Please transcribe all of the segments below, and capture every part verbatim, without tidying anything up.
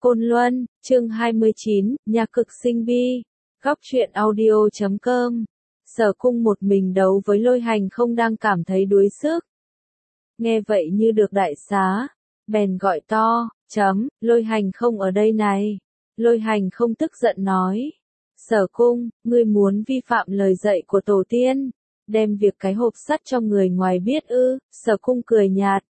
Côn Luân, chương hai mươi chín, nhà cực sinh bi, góc truyện audio chấm com. Sở Cung một mình đấu với Lôi Hành không đang cảm thấy đuối sức. Nghe vậy như được đại xá, bèn gọi to, chấm, Lôi Hành không ở đây này. Lôi Hành không tức giận nói, Sở Cung, ngươi muốn vi phạm lời dạy của tổ tiên, đem việc cái hộp sắt cho người ngoài biết ư? Sở Cung cười nhạt.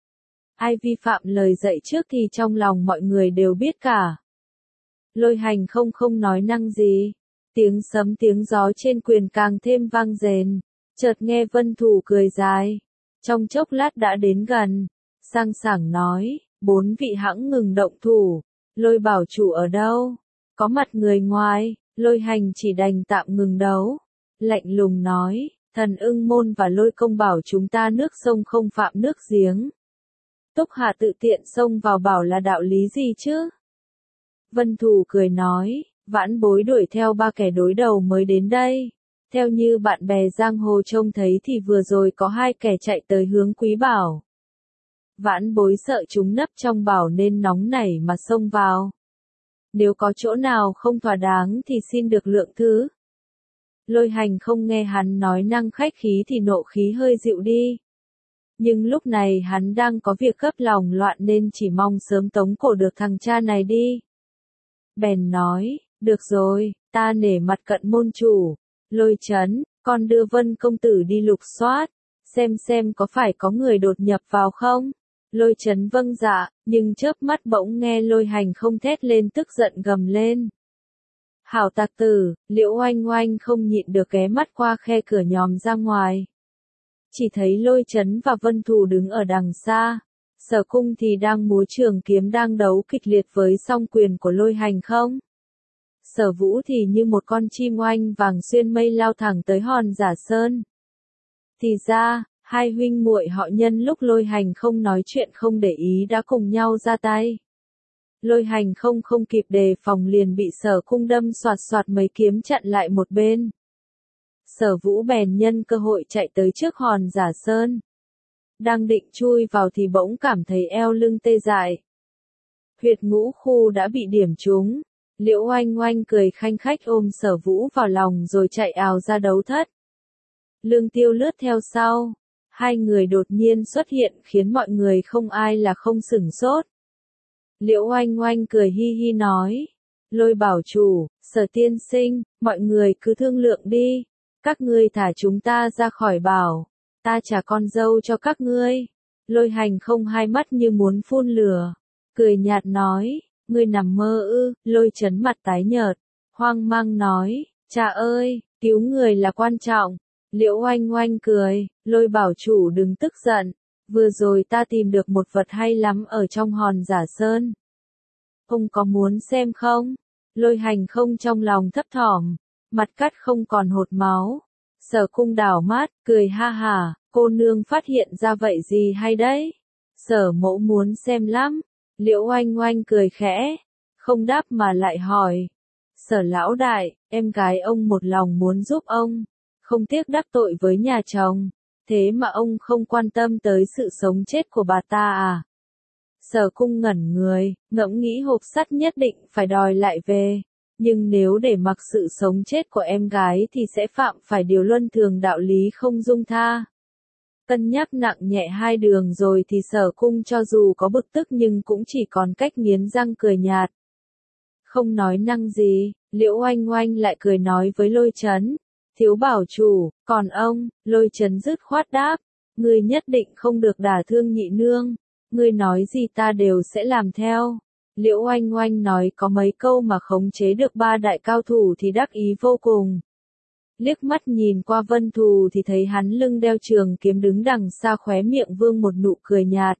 Ai vi phạm lời dạy trước thì trong lòng mọi người đều biết cả. Lôi Hành không không nói năng gì. Tiếng sấm tiếng gió trên quyền càng thêm vang rền. Chợt nghe Vân Thủ cười dài. Trong chốc lát đã đến gần. Sang sảng nói, bốn vị hãng ngừng động thủ. Lôi bảo chủ ở đâu? Có mặt người ngoài. Lôi Hành chỉ đành tạm ngừng đấu. Lạnh lùng nói, Thần Ưng Môn và Lôi Công bảo chúng ta nước sông không phạm nước giếng. Túc Hà tự tiện xông vào bảo là đạo lý gì chứ? Vân Thủ cười nói, vãn bối đuổi theo ba kẻ đối đầu mới đến đây. Theo như bạn bè giang hồ trông thấy thì vừa rồi có hai kẻ chạy tới hướng Quý Bảo. Vãn bối sợ chúng nấp trong bảo nên nóng nảy mà xông vào. Nếu có chỗ nào không thỏa đáng thì xin được lượng thứ. Lôi Hành không nghe hắn nói năng khách khí thì nộ khí hơi dịu đi. Nhưng lúc này hắn đang có việc gấp lòng loạn nên chỉ mong sớm tống cổ được thằng cha này đi. Bèn nói, được rồi, ta nể mặt cận môn chủ. Lôi Chấn, con đưa Vân công tử đi lục soát, xem xem có phải có người đột nhập vào không? Lôi Chấn vâng dạ, nhưng chớp mắt bỗng nghe Lôi Hành không thét lên tức giận gầm lên. Hảo tặc tử, Liễu Oanh Oanh không nhịn được ghé mắt qua khe cửa nhòm ra ngoài. Chỉ thấy Lôi Chấn và Vân Thủ đứng ở đằng xa. Sở Cung thì đang múa trường kiếm đang đấu kịch liệt với song quyền của Lôi Hành không. Sở Vũ thì như một con chim oanh vàng xuyên mây lao thẳng tới Hòn Giả Sơn. Thì ra, hai huynh muội họ nhân lúc Lôi Hành không nói chuyện không để ý đã cùng nhau ra tay. Lôi Hành không không kịp đề phòng liền bị Sở Cung đâm soạt soạt mấy kiếm chặn lại một bên. Sở Vũ bèn nhân cơ hội chạy tới trước Hòn Giả Sơn. Đang định chui vào thì bỗng cảm thấy eo lưng tê dại. Huyệt ngũ khu đã bị điểm trúng. Liễu Oanh Oanh cười khanh khách ôm Sở Vũ vào lòng rồi chạy ào ra đấu thất. Lương Tiêu lướt theo sau. Hai người đột nhiên xuất hiện khiến mọi người không ai là không sửng sốt. Liễu Oanh Oanh cười hi hi nói. Lôi bảo chủ, Sở tiên sinh, mọi người cứ thương lượng đi. Các ngươi thả chúng ta ra khỏi bảo. Ta trả con dâu cho các ngươi. Lôi Hành không hai mắt như muốn phun lửa. Cười nhạt nói, ngươi nằm mơ ư? Lôi Chấn mặt tái nhợt. Hoang mang nói, cha ơi, cứu người là quan trọng. Liễu Oanh Oanh cười, Lôi bảo chủ đừng tức giận. Vừa rồi ta tìm được một vật hay lắm ở trong Hòn Giả Sơn. Ông có muốn xem không? Lôi Hành không trong lòng thấp thỏm. Mặt cắt không còn hột máu. Sở Cung đảo mắt, cười ha hả, cô nương phát hiện ra vậy gì hay đấy? Sở mẫu muốn xem lắm. Liễu Oanh Oanh cười khẽ, không đáp mà lại hỏi. Sở lão đại, em gái ông một lòng muốn giúp ông, không tiếc đắc tội với nhà chồng, thế mà ông không quan tâm tới sự sống chết của bà ta à? Sở Cung ngẩn người, ngẫm nghĩ hộp sắt nhất định phải đòi lại về. Nhưng nếu để mặc sự sống chết của em gái thì sẽ phạm phải điều luân thường đạo lý không dung tha. Cân nhắc nặng nhẹ hai đường rồi thì Sở Cung cho dù có bực tức nhưng cũng chỉ còn cách nghiến răng cười nhạt. Không nói năng gì, Liễu Oanh Oanh lại cười nói với Lôi Chấn. Thiếu bảo chủ, còn ông? Lôi Chấn dứt khoát đáp. Ngươi nhất định không được đả thương nhị nương. Ngươi nói gì ta đều sẽ làm theo. Liễu Oanh Oanh nói có mấy câu mà khống chế được ba đại cao thủ thì đắc ý vô cùng. Liếc mắt nhìn qua Vân Thù thì thấy hắn lưng đeo trường kiếm đứng đằng xa khóe miệng vương một nụ cười nhạt.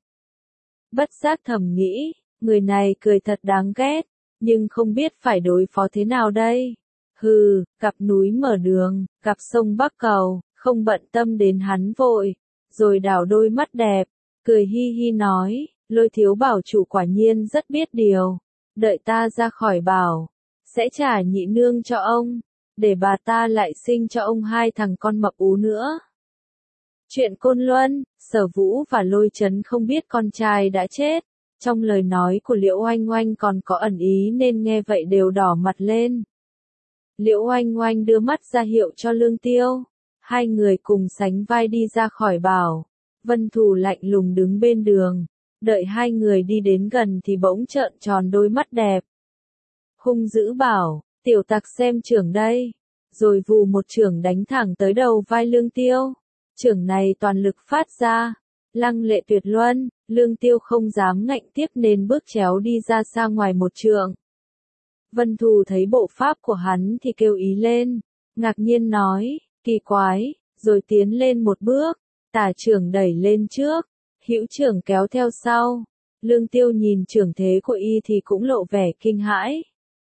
Bất giác thầm nghĩ, người này cười thật đáng ghét, nhưng không biết phải đối phó thế nào đây. Hừ, gặp núi mở đường, gặp sông bắc cầu, không bận tâm đến hắn vội, rồi đảo đôi mắt đẹp, cười hi hi nói. Lôi thiếu bảo chủ quả nhiên rất biết điều. Đợi ta ra khỏi bảo, sẽ trả nhị nương cho ông, để bà ta lại sinh cho ông hai thằng con mập ú nữa. Chuyện Côn Luân, Sở Vũ và Lôi Chấn không biết con trai đã chết. Trong lời nói của Liễu Oanh Oanh còn có ẩn ý nên nghe vậy đều đỏ mặt lên. Liễu Oanh Oanh đưa mắt ra hiệu cho Lương Tiêu. Hai người cùng sánh vai đi ra khỏi bảo. Vân Thù lạnh lùng đứng bên đường. Đợi hai người đi đến gần thì bỗng trợn tròn đôi mắt đẹp. Hung dữ bảo, tiểu tặc xem chưởng đây. Rồi vù một chưởng đánh thẳng tới đầu vai Lương Tiêu. Chưởng này toàn lực phát ra. Lăng lệ tuyệt luân, Lương Tiêu không dám ngạnh tiếp nên bước chéo đi ra xa ngoài một trượng. Vân Thù thấy bộ pháp của hắn thì kêu ý lên, ngạc nhiên nói, kỳ quái, rồi tiến lên một bước, tả chưởng đẩy lên trước, hữu chưởng kéo theo sau. Lương Tiêu nhìn chưởng thế của y thì cũng lộ vẻ kinh hãi.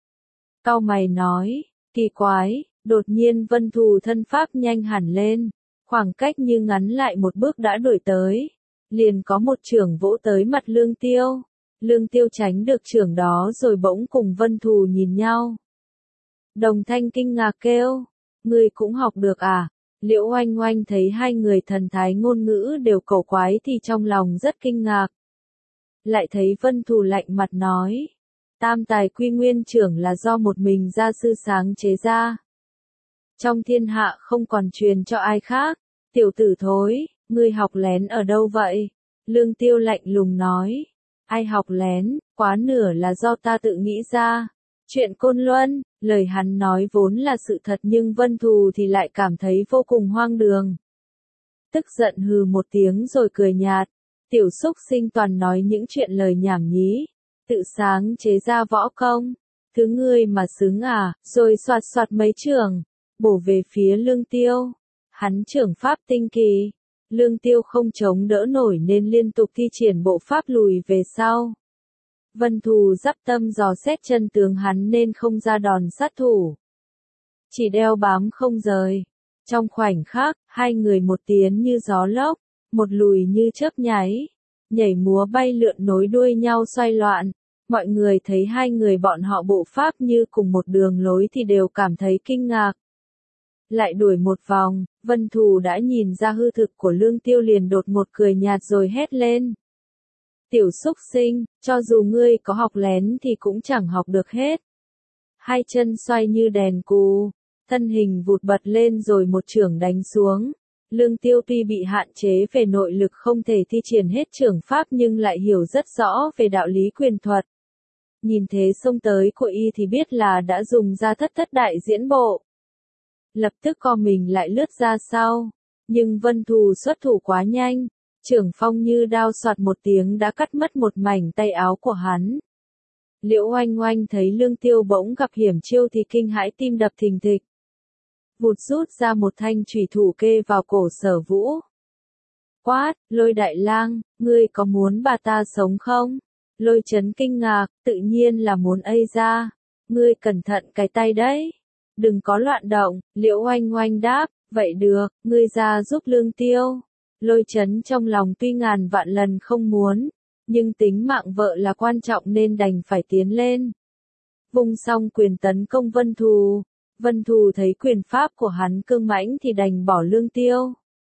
Cau mày nói, kỳ quái, đột nhiên Vân Thù thân pháp nhanh hẳn lên, khoảng cách như ngắn lại một bước đã đuổi tới. Liền có một chưởng vỗ tới mặt Lương Tiêu. Lương Tiêu tránh được chưởng đó rồi bỗng cùng Vân Thù nhìn nhau. Đồng Thanh kinh ngạc kêu, ngươi cũng học được à? Liễu Oanh Oanh thấy hai người thần thái ngôn ngữ đều cổ quái thì trong lòng rất kinh ngạc. Lại thấy Vân Thù lạnh mặt nói, tam tài quy nguyên chưởng là do một mình gia sư sáng chế ra. Trong thiên hạ không còn truyền cho ai khác, tiểu tử thối. Ngươi học lén ở đâu vậy? Lương Tiêu lạnh lùng nói. Ai học lén, quá nửa là do ta tự nghĩ ra. Chuyện Côn Luân, lời hắn nói vốn là sự thật nhưng Vân Thù thì lại cảm thấy vô cùng hoang đường. Tức giận hừ một tiếng rồi cười nhạt. Tiểu xúc sinh toàn nói những chuyện lời nhảm nhí. Tự sáng chế ra võ công. Thứ ngươi mà xứng à, rồi soạt soạt mấy trường. Bổ về phía Lương Tiêu. Hắn trưởng pháp tinh kỳ. Lương Tiêu không chống đỡ nổi nên liên tục thi triển bộ pháp lùi về sau. Vân Thù dắp tâm dò xét chân tướng hắn nên không ra đòn sát thủ. Chỉ đeo bám không rời. Trong khoảnh khắc, hai người một tiến như gió lốc, một lùi như chớp nháy. Nhảy múa bay lượn nối đuôi nhau xoay loạn. Mọi người thấy hai người bọn họ bộ pháp như cùng một đường lối thì đều cảm thấy kinh ngạc. Lại đuổi một vòng, Vân Thù đã nhìn ra hư thực của Lương Tiêu liền đột ngột cười nhạt rồi hét lên. Tiểu xúc sinh, cho dù ngươi có học lén thì cũng chẳng học được hết. Hai chân xoay như đèn cù, thân hình vụt bật lên rồi một chưởng đánh xuống. Lương Tiêu tuy bị hạn chế về nội lực không thể thi triển hết chưởng pháp nhưng lại hiểu rất rõ về đạo lý quyền thuật. Nhìn thế xông tới của y thì biết là đã dùng ra thất thất đại diễn bộ. Lập tức co mình lại lướt ra sau. Nhưng Vân Thù xuất thủ quá nhanh. Chưởng phong như đao soạt một tiếng đã cắt mất một mảnh tay áo của hắn. Liễu Oanh Oanh thấy Lương Tiêu bỗng gặp hiểm chiêu thì kinh hãi tim đập thình thịch. Vụt rút ra một thanh chủy thủ kê vào cổ Sở Vũ. Quát, Lôi Đại Lang, ngươi có muốn bà ta sống không? Lôi Chấn kinh ngạc, tự nhiên là muốn ây ra. Ngươi cẩn thận cái tay đấy. Đừng có loạn động, Liễu Oanh Oanh đáp, vậy được, ngươi ra giúp Lương Tiêu. Lôi Chấn trong lòng tuy ngàn vạn lần không muốn, nhưng tính mạng vợ là quan trọng nên đành phải tiến lên. Vung xong quyền tấn công Vân Thù. Vân Thù thấy quyền pháp của hắn cương mãnh thì đành bỏ Lương Tiêu.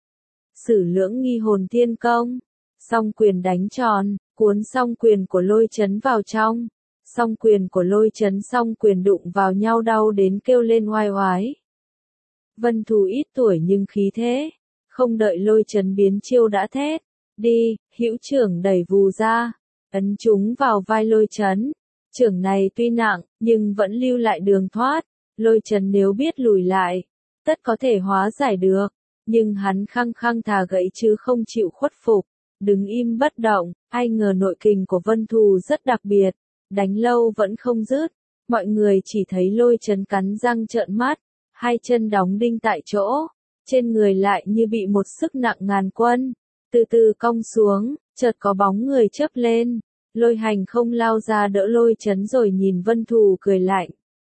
Sử Lưỡng Nghi Hồn Thiên Công. Song quyền đánh tròn, cuốn song quyền của Lôi Chấn vào trong. Song quyền của Lôi Chấn song quyền đụng vào nhau đau đến kêu lên oai oái. Vân Thù ít tuổi nhưng khí thế. Không đợi Lôi Chấn biến chiêu đã thét. Đi, hữu chưởng đẩy vù ra. Ấn chúng vào vai Lôi Chấn. Chưởng này tuy nặng, nhưng vẫn lưu lại đường thoát. Lôi Chấn nếu biết lùi lại, tất có thể hóa giải được. Nhưng hắn khăng khăng thà gãy chứ không chịu khuất phục. Đứng im bất động, ai ngờ nội kình của Vân Thù rất đặc biệt. Đánh lâu vẫn không dứt. Mọi người chỉ thấy Lôi Chấn cắn răng trợn mắt. Hai chân đóng đinh tại chỗ. Trên người lại như bị một sức nặng ngàn quân. Từ từ cong xuống, chợt có bóng người chớp lên. Lôi Hành không lao ra đỡ Lôi Chấn rồi nhìn Vân Thù cười lạnh.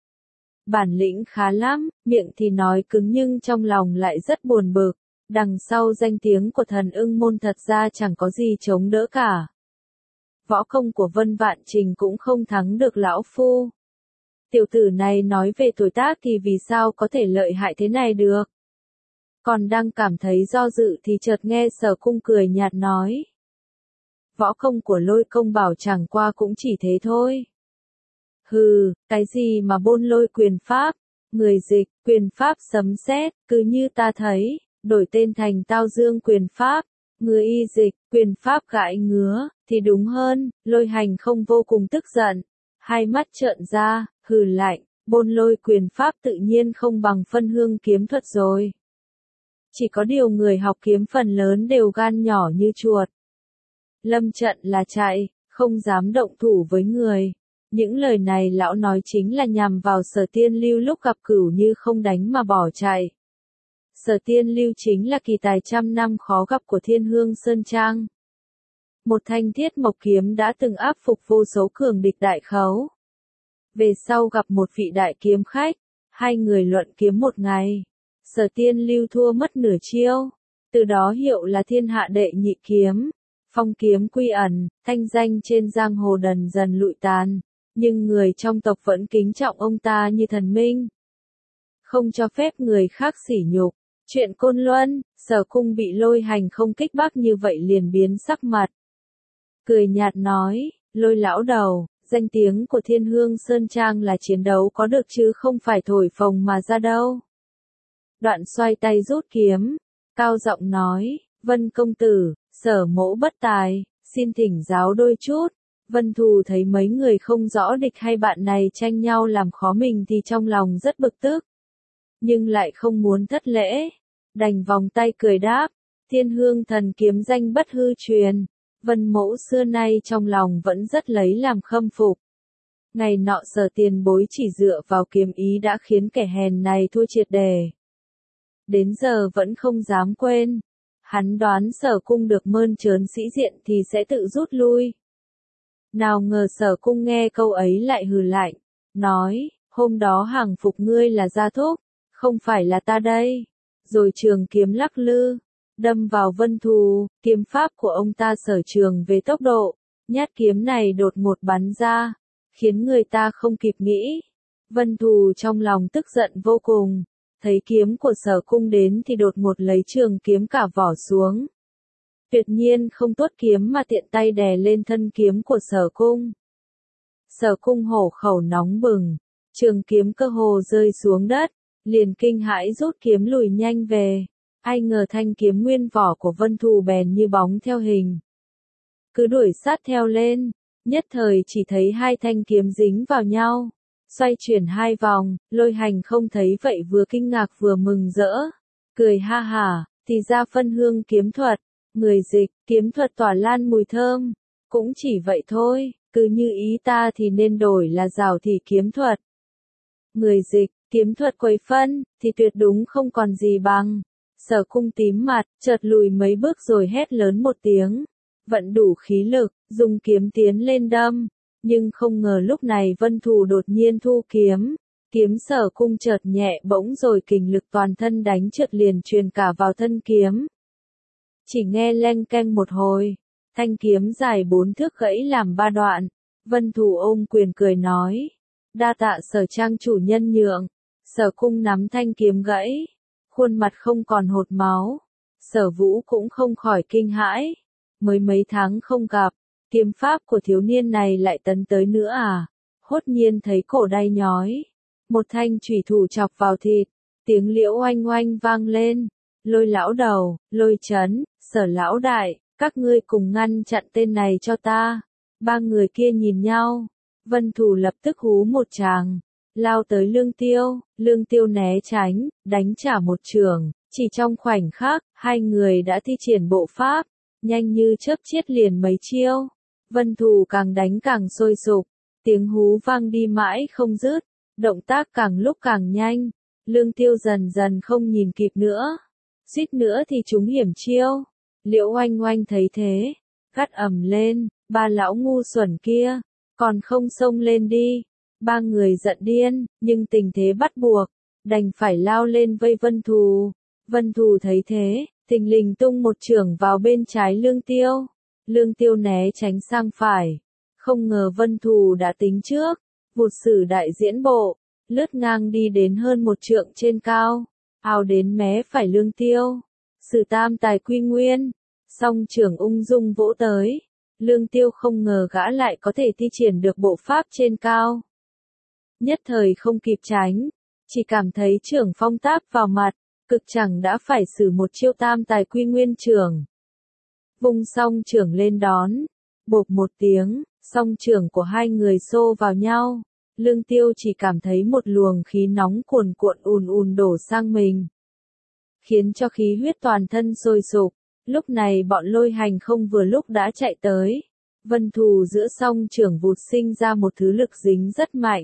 Bản lĩnh khá lắm, miệng thì nói cứng nhưng trong lòng lại rất buồn bực. Đằng sau danh tiếng của Thần Ưng Môn thật ra chẳng có gì chống đỡ cả. Võ công của Vân Vạn Trình cũng không thắng được lão phu. Tiểu tử này nói về tuổi tác thì vì sao có thể lợi hại thế này được. Còn đang cảm thấy do dự thì chợt nghe Sở Cung cười nhạt nói. võ công của Lôi Công Bảo chẳng qua cũng chỉ thế thôi. Hừ, cái gì mà bôn lôi quyền pháp, người dịch, quyền pháp sấm sét, cứ như ta thấy, đổi tên thành Tao Dương quyền pháp, người y dịch, quyền pháp gãi ngứa, thì đúng hơn. Lôi Hành không vô cùng tức giận, hai mắt trợn ra, hừ lạnh, bôn lôi quyền pháp tự nhiên không bằng phân hương kiếm thuật rồi. Chỉ có điều người học kiếm phần lớn đều gan nhỏ như chuột. Lâm trận là chạy, không dám động thủ với người. Những lời này lão nói chính là nhằm vào Sở Tiên Lưu lúc gặp Cửu Như không đánh mà bỏ chạy. Sở Tiên Lưu chính là kỳ tài trăm năm khó gặp của Thiên Hương Sơn Trang. Một thanh thiết mộc kiếm đã từng áp phục vô số cường địch đại khấu. Về sau gặp một vị đại kiếm khách, hai người luận kiếm một ngày. Sở Tiên Lưu thua mất nửa chiêu, từ đó hiệu là thiên hạ đệ nhị kiếm. Phong kiếm quy ẩn, thanh danh trên giang hồ dần dần lụi tàn, nhưng người trong tộc vẫn kính trọng ông ta như thần minh. Không cho phép người khác sỉ nhục. Chuyện Côn Luân, Sở Cung bị Lôi Hành không kích bác như vậy liền biến sắc mặt. Cười nhạt nói, Lôi lão đầu, danh tiếng của Thiên Hương Sơn Trang là chiến đấu có được chứ không phải thổi phồng mà ra đâu. Đoạn xoay tay rút kiếm, cao giọng nói, Vân công tử, Sở mỗ bất tài, xin thỉnh giáo đôi chút. Vân Thù thấy mấy người không rõ địch hay bạn này tranh nhau làm khó mình thì trong lòng rất bực tức. Nhưng lại không muốn thất lễ, đành vòng tay cười đáp, Thiên Hương thần kiếm danh bất hư truyền. Vân mẫu xưa nay trong lòng vẫn rất lấy làm khâm phục. Ngày nọ Sở tiền bối chỉ dựa vào kiếm ý đã khiến kẻ hèn này thua triệt đề. Đến giờ vẫn không dám quên. Hắn đoán Sở cung được mơn trớn sĩ diện thì sẽ tự rút lui. Nào ngờ Sở cung nghe câu ấy lại hừ lạnh, nói, hôm đó hàng phục ngươi là Gia Thúc, không phải là ta đây. Rồi trường kiếm lắc lư, đâm vào Vân Thù, kiếm pháp của ông ta sở trường về tốc độ, nhát kiếm này đột ngột bắn ra, khiến người ta không kịp nghĩ. Vân Thù trong lòng tức giận vô cùng, thấy kiếm của Sở cung đến thì đột ngột lấy trường kiếm cả vỏ xuống. Tuyệt nhiên không tuốt kiếm mà tiện tay đè lên thân kiếm của Sở cung. Sở cung hổ khẩu nóng bừng, trường kiếm cơ hồ rơi xuống đất, liền kinh hãi rút kiếm lùi nhanh về. Ai ngờ thanh kiếm nguyên vỏ của Vân Thù bèn như bóng theo hình. Cứ đuổi sát theo lên, nhất thời chỉ thấy hai thanh kiếm dính vào nhau, xoay chuyển hai vòng. Lôi Hành không thấy vậy vừa kinh ngạc vừa mừng rỡ, cười ha hả, thì ra phân hương kiếm thuật, người dịch, kiếm thuật tỏa lan mùi thơm, cũng chỉ vậy thôi, cứ như ý ta thì nên đổi là rào thì kiếm thuật. Người dịch, kiếm thuật quấy phân, thì tuyệt đúng không còn gì bằng. Sở cung tím mặt, chợt lùi mấy bước rồi hét lớn một tiếng, vận đủ khí lực, dùng kiếm tiến lên đâm, nhưng không ngờ lúc này Vân Thù đột nhiên thu kiếm, kiếm Sở cung chợt nhẹ bỗng rồi kình lực toàn thân đánh trượt liền truyền cả vào thân kiếm. Chỉ nghe leng keng một hồi, thanh kiếm dài bốn thước gãy làm ba đoạn. Vân Thù ôm quyền cười nói, đa tạ Sở trang chủ nhân nhượng. Sở cung nắm thanh kiếm gãy, khuôn mặt không còn hột máu. Sở Vũ cũng không khỏi kinh hãi, mới mấy tháng không gặp, kiếm pháp của thiếu niên này lại tấn tới nữa à? Hốt nhiên thấy cổ đay nhói, một thanh chủy thủ chọc vào thịt, tiếng liễu oanh oanh vang lên. Lôi lão đầu, Lôi Chấn, Sở lão đại, các ngươi cùng ngăn chặn tên này cho ta. Ba người kia nhìn nhau, Vân Thù lập tức hú một tràng, lao tới Lương Tiêu. Lương Tiêu né tránh, đánh trả một chưởng, chỉ trong khoảnh khắc, hai người đã thi triển bộ pháp, nhanh như chớp chiết liền mấy chiêu. Vân Thù càng đánh càng sôi sục, tiếng hú vang đi mãi không dứt, động tác càng lúc càng nhanh. Lương Tiêu dần dần không nhìn kịp nữa, suýt nữa thì trúng hiểm chiêu. Liễu Oanh Oanh thấy thế, gắt ầm lên, ba lão ngu xuẩn kia, còn không xông lên đi. Ba người giận điên, nhưng tình thế bắt buộc, đành phải lao lên vây Vân Thù. Vân Thù thấy thế, thình lình tung một chưởng vào bên trái Lương Tiêu. Lương Tiêu né tránh sang phải, không ngờ Vân Thù đã tính trước, vụt sử đại diễn bộ, lướt ngang đi đến hơn một trượng trên cao, ào đến mé phải Lương Tiêu. Sử tam tài quy nguyên, song chưởng ung dung vỗ tới, Lương Tiêu không ngờ gã lại có thể thi triển được bộ pháp trên cao. Nhất thời không kịp tránh, chỉ cảm thấy trưởng phong táp vào mặt, cực chẳng đã phải sử một chiêu tam tài quy nguyên trưởng. Vung song trưởng lên đón, bộp một tiếng, song trưởng của hai người xô vào nhau. Lương Tiêu chỉ cảm thấy một luồng khí nóng cuồn cuộn ùn ùn đổ sang mình, khiến cho khí huyết toàn thân sôi sục. Lúc này bọn Lôi Hành không vừa lúc đã chạy tới. Vân Thù giữa song trưởng vụt sinh ra một thứ lực dính rất mạnh.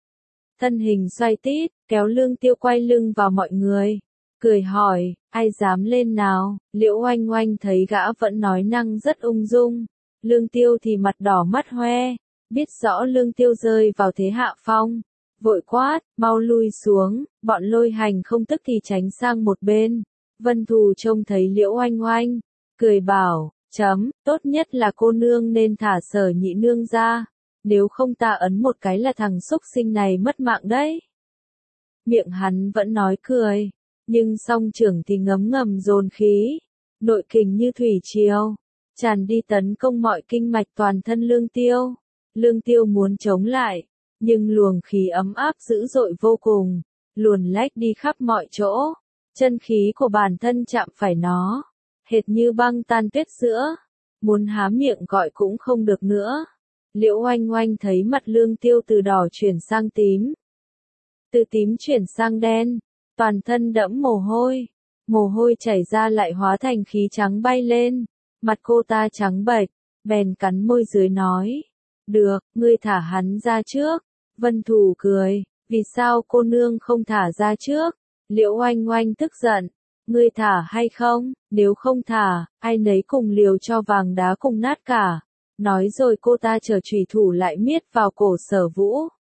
Thân hình xoay tít, kéo Lương Tiêu quay lưng vào mọi người. Cười hỏi, ai dám lên nào? Liễu Oanh Oanh thấy gã vẫn nói năng rất ung dung. Lương Tiêu thì mặt đỏ mắt hoe. Biết rõ Lương Tiêu rơi vào thế hạ phong. Vội quát, mau lui xuống. Bọn Lôi Hành không tức thì tránh sang một bên. Vân Thù trông thấy Liễu Oanh Oanh, cười bảo, chấm, tốt nhất là cô nương nên thả Sở nhị nương ra, nếu không ta ấn một cái là thằng xúc sinh này mất mạng đấy. Miệng hắn vẫn nói cười, nhưng song trưởng thì ngấm ngầm dồn khí, nội kình như thủy triều, tràn đi tấn công mọi kinh mạch toàn thân Lương Tiêu. Lương Tiêu muốn chống lại, nhưng luồng khí ấm áp dữ dội vô cùng, luồn lách đi khắp mọi chỗ. Chân khí của bản thân chạm phải nó, hệt như băng tan tuyết giữa, muốn há miệng gọi cũng không được nữa. Liễu Oanh Oanh thấy mặt Lương Tiêu từ đỏ chuyển sang tím, từ tím chuyển sang đen, toàn thân đẫm mồ hôi, mồ hôi chảy ra lại hóa thành khí trắng bay lên, mặt cô ta trắng bệch, bèn cắn môi dưới nói, được, ngươi thả hắn ra trước. Vân Thù cười, vì sao cô nương không thả ra trước? Liễu Oanh Oanh tức giận, ngươi thả hay không, nếu không thả, ai nấy cùng liều cho vàng đá cùng nát cả. Nói rồi cô ta trở chủy thủ lại miết vào cổ Sở Vũ.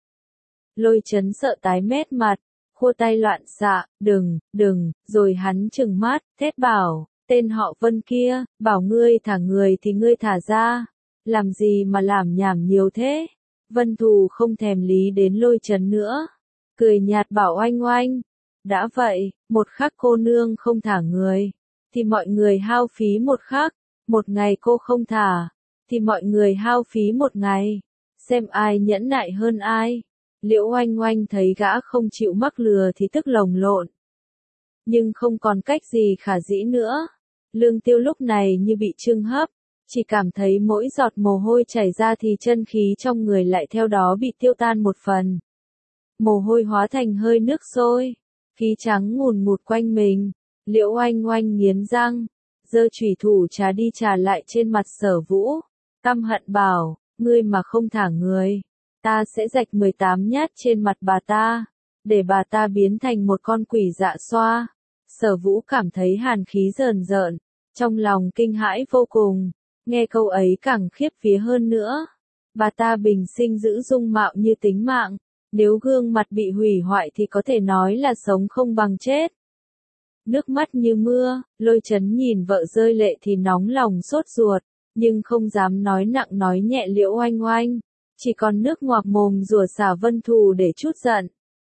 Lôi Chấn sợ tái mét mặt, khua tay loạn xạ, đừng, đừng, rồi hắn trừng mắt, thét bảo, tên họ Vân kia, bảo ngươi thả người thì ngươi thả ra, làm gì mà làm nhảm nhiều thế. Vân Thù không thèm lý đến Lôi Chấn nữa, cười nhạt bảo Oanh Oanh, đã vậy, một khắc cô nương không thả người, thì mọi người hao phí một khắc, một ngày cô không thả, thì mọi người hao phí một ngày, xem ai nhẫn nại hơn ai. Liễu Oanh Oanh thấy gã không chịu mắc lừa thì tức lồng lộn, nhưng không còn cách gì khả dĩ nữa. Lương Tiêu lúc này như bị chưng hấp, chỉ cảm thấy mỗi giọt mồ hôi chảy ra thì chân khí trong người lại theo đó bị tiêu tan một phần. Mồ hôi hóa thành hơi nước sôi, khí trắng ngùn ngụt quanh mình. Liễu Oanh Oanh nghiến răng, giơ chủy thủ trà đi trà lại trên mặt Sở Vũ, căm hận bảo, ngươi mà không thả người, ta sẽ rạch mười tám nhát trên mặt bà ta, để bà ta biến thành một con quỷ dạ xoa. Sở Vũ cảm thấy hàn khí rờn rợn, trong lòng kinh hãi vô cùng, nghe câu ấy càng khiếp vía hơn nữa. Bà ta bình sinh giữ dung mạo như tính mạng, nếu gương mặt bị hủy hoại thì có thể nói là sống không bằng chết. Nước mắt như mưa, Lôi Chấn nhìn vợ rơi lệ thì nóng lòng sốt ruột, nhưng không dám nói nặng nói nhẹ Liễu Oanh Oanh, chỉ còn nước ngoạc mồm rủa xả Vân Thù để chút giận.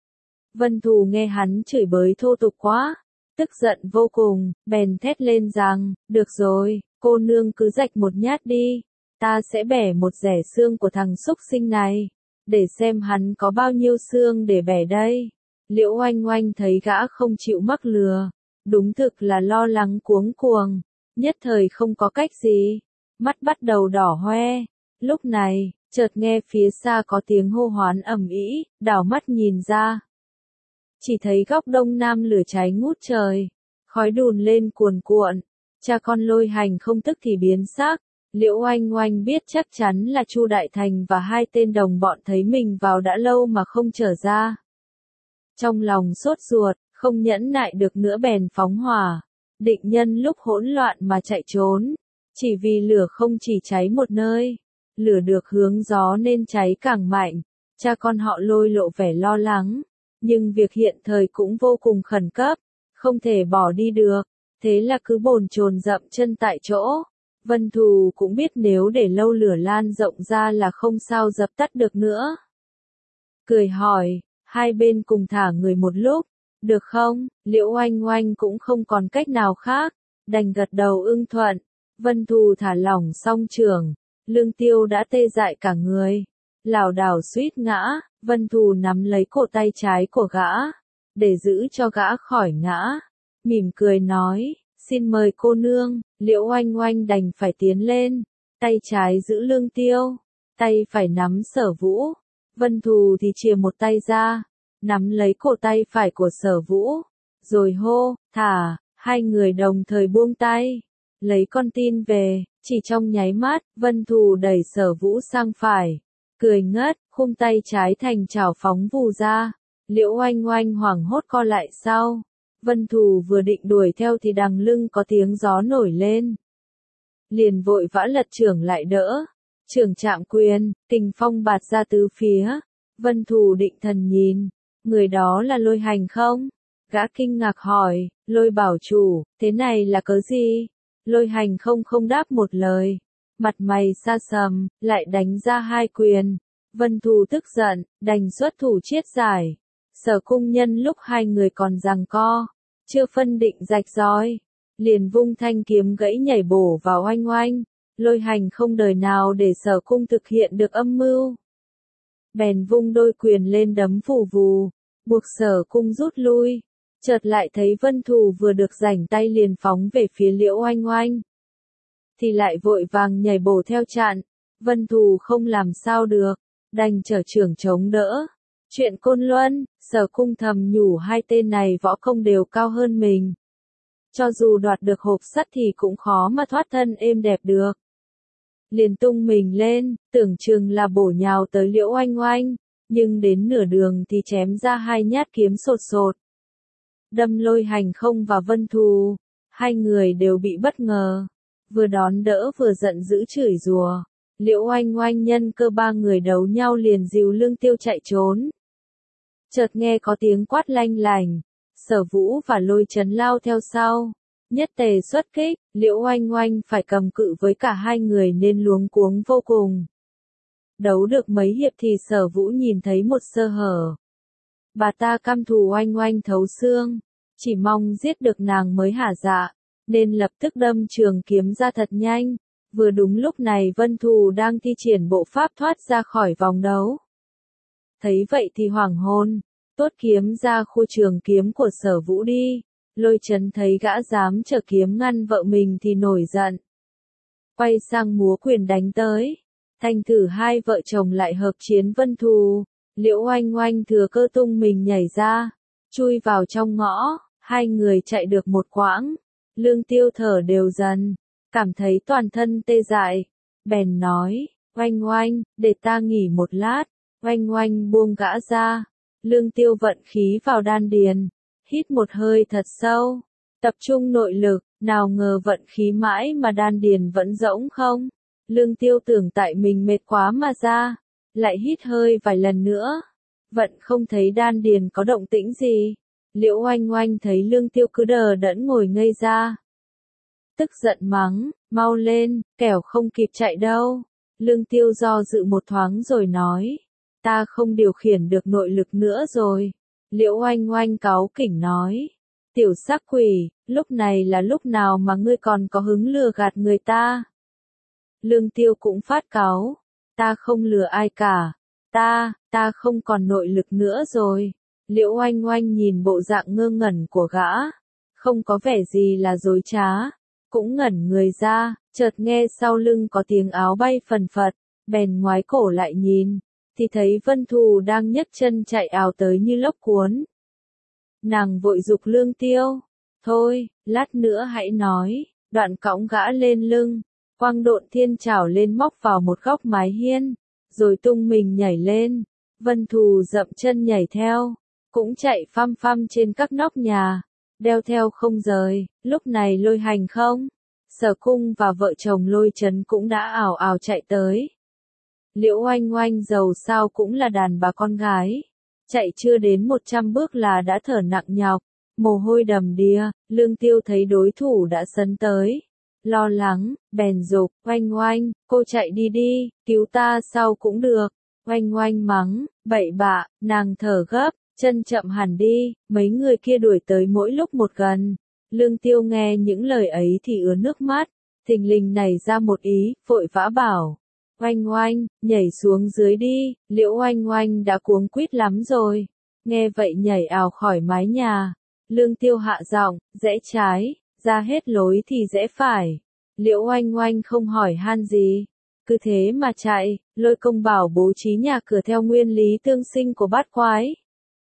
Vân Thù nghe hắn chửi bới thô tục quá, tức giận vô cùng, bèn thét lên rằng, được rồi, cô nương cứ rạch một nhát đi, ta sẽ bẻ một rẻ xương của thằng xúc sinh này, để xem hắn có bao nhiêu xương để bẻ đây. Liễu Oanh Oanh thấy gã không chịu mắc lừa, đúng thực là lo lắng cuống cuồng, nhất thời không có cách gì, mắt bắt đầu đỏ hoe. Lúc này, chợt nghe phía xa có tiếng hô hoán ầm ĩ, đảo mắt nhìn ra, chỉ thấy góc đông nam lửa cháy ngút trời, khói đùn lên cuồn cuộn, cha con Lôi Hành không tức thì biến sắc. Liễu Oanh Oanh biết chắc chắn là Chu Đại Thành và hai tên đồng bọn thấy mình vào đã lâu mà không trở ra. Trong lòng sốt ruột, không nhẫn nại được nữa bèn phóng hỏa, định nhân lúc hỗn loạn mà chạy trốn. Chỉ vì lửa không chỉ cháy một nơi, lửa được hướng gió nên cháy càng mạnh. Cha con họ Lôi lộ vẻ lo lắng, nhưng việc hiện thời cũng vô cùng khẩn cấp, không thể bỏ đi được, thế là cứ bồn chồn dậm chân tại chỗ. Vân Thù cũng biết nếu để lâu lửa lan rộng ra là không sao dập tắt được nữa. Cười hỏi, hai bên cùng thả người một lúc, được không? Liễu Oanh Oanh cũng không còn cách nào khác, đành gật đầu ưng thuận. Vân Thù thả lỏng song trường, Lương Tiêu đã tê dại cả người, lảo đảo suýt ngã, Vân Thù nắm lấy cổ tay trái của gã, để giữ cho gã khỏi ngã, mỉm cười nói, xin mời cô nương. Liễu Oanh Oanh đành phải tiến lên, tay trái giữ Lương Tiêu, tay phải nắm Sở Vũ, Vân Thù thì chìa một tay ra, nắm lấy cổ tay phải của Sở Vũ, rồi hô, thả, hai người đồng thời buông tay, lấy con tin về, chỉ trong nháy mắt, Vân Thù đẩy Sở Vũ sang phải, cười ngất, khung tay trái thành chảo phóng vù ra, Liễu Oanh Oanh hoảng hốt co lại sau, Vân Thù vừa định đuổi theo thì đằng lưng có tiếng gió nổi lên. Liền vội vã lật chưởng lại đỡ, chưởng chạm quyền, kình phong bạt ra tứ phía, Vân Thù định thần nhìn, người đó là Lôi Hành không? Gã kinh ngạc hỏi, Lôi bảo chủ, thế này là cớ gì? Lôi Hành không không đáp một lời, mặt mày xa sầm, lại đánh ra hai quyền. Vân Thù tức giận, đành xuất thủ chiết giải. Sở Cung nhân lúc hai người còn giằng co, chưa phân định rạch ròi, liền vung thanh kiếm gãy nhảy bổ vào Oanh Oanh. Lôi Hành không đời nào để Sở Cung thực hiện được âm mưu, bèn vung đôi quyền lên đấm vù vù, buộc Sở Cung rút lui. Chợt lại thấy Vân Thù vừa được rảnh tay liền phóng về phía Liễu Oanh Oanh, thì lại vội vàng nhảy bổ theo chặn. Vân Thù không làm sao được, đành trở chưởng chống đỡ. Chuyện Côn Luân, Sở Cung thầm nhủ hai tên này võ công đều cao hơn mình, cho dù đoạt được hộp sắt thì cũng khó mà thoát thân êm đẹp được. Liền tung mình lên, tưởng chừng là bổ nhào tới Liễu Oanh Oanh, nhưng đến nửa đường thì chém ra hai nhát kiếm sột sột, đâm Lôi Hành không và Vân Thù. Hai người đều bị bất ngờ, vừa đón đỡ vừa giận dữ chửi rủa. Liễu Oanh Oanh nhân cơ ba người đấu nhau liền dìu Lương Tiêu chạy trốn. Chợt nghe có tiếng quát lanh lành, Sở Vũ và Lôi Chấn lao theo sau, nhất tề xuất kích. Liễu Oanh Oanh phải cầm cự với cả hai người nên luống cuống vô cùng. Đấu được mấy hiệp thì Sở Vũ nhìn thấy một sơ hở. Bà ta căm thù Oanh Oanh thấu xương, chỉ mong giết được nàng mới hả dạ, nên lập tức đâm trường kiếm ra thật nhanh. Vừa đúng lúc này Vân Thù đang thi triển bộ pháp thoát ra khỏi vòng đấu. Thấy vậy thì hoảng hồn, tuốt kiếm ra khu trường kiếm của Sở Vũ đi. Lôi Chấn thấy gã dám trở kiếm ngăn vợ mình thì nổi giận, quay sang múa quyền đánh tới. Thành thử hai vợ chồng lại hợp chiến Vân Thù. Liễu Oanh Oanh thừa cơ tung mình nhảy ra, chui vào trong ngõ. Hai người chạy được một quãng, Lương Tiêu thở đều dần, cảm thấy toàn thân tê dại, bèn nói, Oanh Oanh, để ta nghỉ một lát. Oanh Oanh buông gã ra, Lương Tiêu vận khí vào đan điền, hít một hơi thật sâu, tập trung nội lực, nào ngờ vận khí mãi mà đan điền vẫn rỗng không. Lương Tiêu tưởng tại mình mệt quá mà ra, lại hít hơi vài lần nữa, vẫn không thấy đan điền có động tĩnh gì. Liễu Oanh Oanh thấy Lương Tiêu cứ đờ đẫn ngồi ngây ra, tức giận mắng, mau lên, kẻo không kịp chạy đâu. Lương Tiêu do dự một thoáng rồi nói, ta không điều khiển được nội lực nữa rồi. Liễu Oanh Oanh cáu kỉnh nói, tiểu sắc quỷ, lúc này là lúc nào mà ngươi còn có hứng lừa gạt người ta? Lương Tiêu cũng phát cáu, ta không lừa ai cả, ta, ta không còn nội lực nữa rồi. Liễu Oanh Oanh nhìn bộ dạng ngơ ngẩn của gã, không có vẻ gì là dối trá, cũng ngẩn người ra, chợt nghe sau lưng có tiếng áo bay phần phật, bèn ngoái cổ lại nhìn, thì thấy Vân Thù đang nhấc chân chạy ào tới như lốc cuốn. Nàng vội giục Lương Tiêu, thôi, lát nữa hãy nói, đoạn cõng gã lên lưng, quăng độn thiên trảo lên móc vào một góc mái hiên, rồi tung mình nhảy lên. Vân Thù dậm chân nhảy theo, cũng chạy phăm phăm trên các nóc nhà, đeo theo không rời. Lúc này Lôi Hành không, Sở Cung và vợ chồng Lôi Chấn cũng đã ào ào chạy tới. Liễu Oanh Oanh dầu sao cũng là đàn bà con gái, chạy chưa đến một trăm bước là đã thở nặng nhọc, mồ hôi đầm đìa. Lương Tiêu thấy đối thủ đã sấn tới, lo lắng, bèn giục, Oanh Oanh, cô chạy đi đi, cứu ta sau cũng được. Oanh Oanh mắng, bậy bạ, nàng thở gấp, chân chậm hẳn đi. Mấy người kia đuổi tới mỗi lúc một gần. Lương Tiêu nghe những lời ấy thì ứa nước mắt, thình lình nảy ra một ý, vội vã bảo, Oanh oanh, nhảy xuống dưới đi, Liễu oanh oanh đã cuống quýt lắm rồi. Nghe vậy nhảy ào khỏi mái nhà. Lương Tiêu hạ giọng, rẽ trái, ra hết lối thì rẽ phải. Liễu oanh oanh không hỏi han gì. Cứ thế mà chạy, Lôi Công bảo bố trí nhà cửa theo nguyên lý tương sinh của bát quái.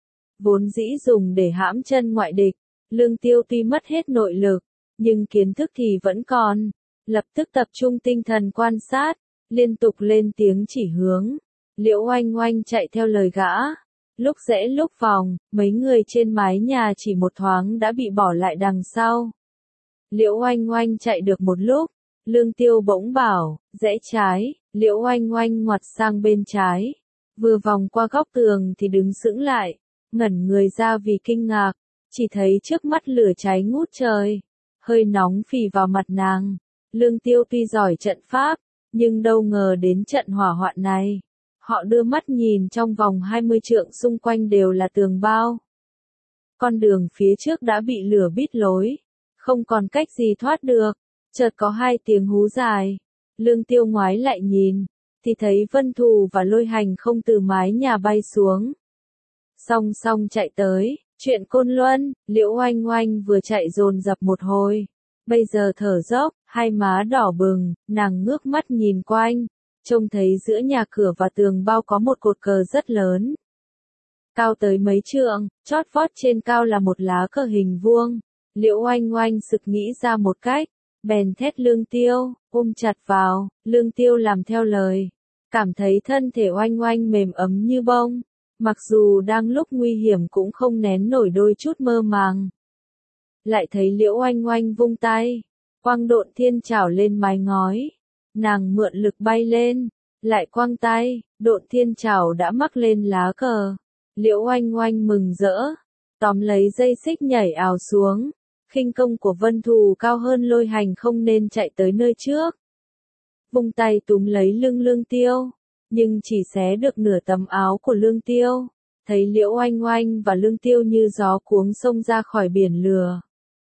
Vốn dĩ dùng để hãm chân ngoại địch, Lương Tiêu tuy mất hết nội lực, nhưng kiến thức thì vẫn còn. Lập tức tập trung tinh thần quan sát, liên tục lên tiếng chỉ hướng. Liễu oanh oanh chạy theo lời gã. Lúc rẽ lúc vòng, mấy người trên mái nhà chỉ một thoáng đã bị bỏ lại đằng sau. Liễu oanh oanh chạy được một lúc, Lương Tiêu bỗng bảo, rẽ trái, Liễu oanh oanh ngoặt sang bên trái. Vừa vòng qua góc tường thì đứng sững lại, ngẩn người ra vì kinh ngạc, chỉ thấy trước mắt lửa cháy ngút trời, hơi nóng phì vào mặt nàng. Lương Tiêu tuy giỏi trận pháp, nhưng đâu ngờ đến trận hỏa hoạn này. Họ đưa mắt nhìn trong vòng hai mươi trượng xung quanh đều là tường bao. Con đường phía trước đã bị lửa bít lối, không còn cách gì thoát được. Chợt có hai tiếng hú dài. Lương Tiêu ngoái lại nhìn, thì thấy Vân Thù và Lôi Hành không từ mái nhà bay xuống. Song song chạy tới, chuyện Côn Luân, Liễu oanh oanh vừa chạy dồn dập một hồi. Bây giờ thở dốc, hai má đỏ bừng, nàng ngước mắt nhìn quanh, trông thấy giữa nhà cửa và tường bao có một cột cờ rất lớn. Cao tới mấy trượng, chót vót trên cao là một lá cờ hình vuông. Liễu oanh oanh sực nghĩ ra một cách, bèn thét Lương Tiêu, ôm chặt vào. Lương Tiêu làm theo lời, cảm thấy thân thể oanh oanh mềm ấm như bông, mặc dù đang lúc nguy hiểm cũng không nén nổi đôi chút mơ màng. Lại thấy Liễu oanh oanh vung tay, quang độn thiên trảo lên mái ngói, nàng mượn lực bay lên, lại quang tay, độn thiên trảo đã mắc lên lá cờ. Liễu oanh oanh mừng rỡ, tóm lấy dây xích nhảy ào xuống. Khinh công của Vân Thù cao hơn Lôi Hành không nên chạy tới nơi trước. Vung tay túm lấy lưng Lương Tiêu, nhưng chỉ xé được nửa tấm áo của Lương Tiêu. Thấy Liễu oanh oanh và Lương Tiêu như gió cuống xông ra khỏi biển lửa,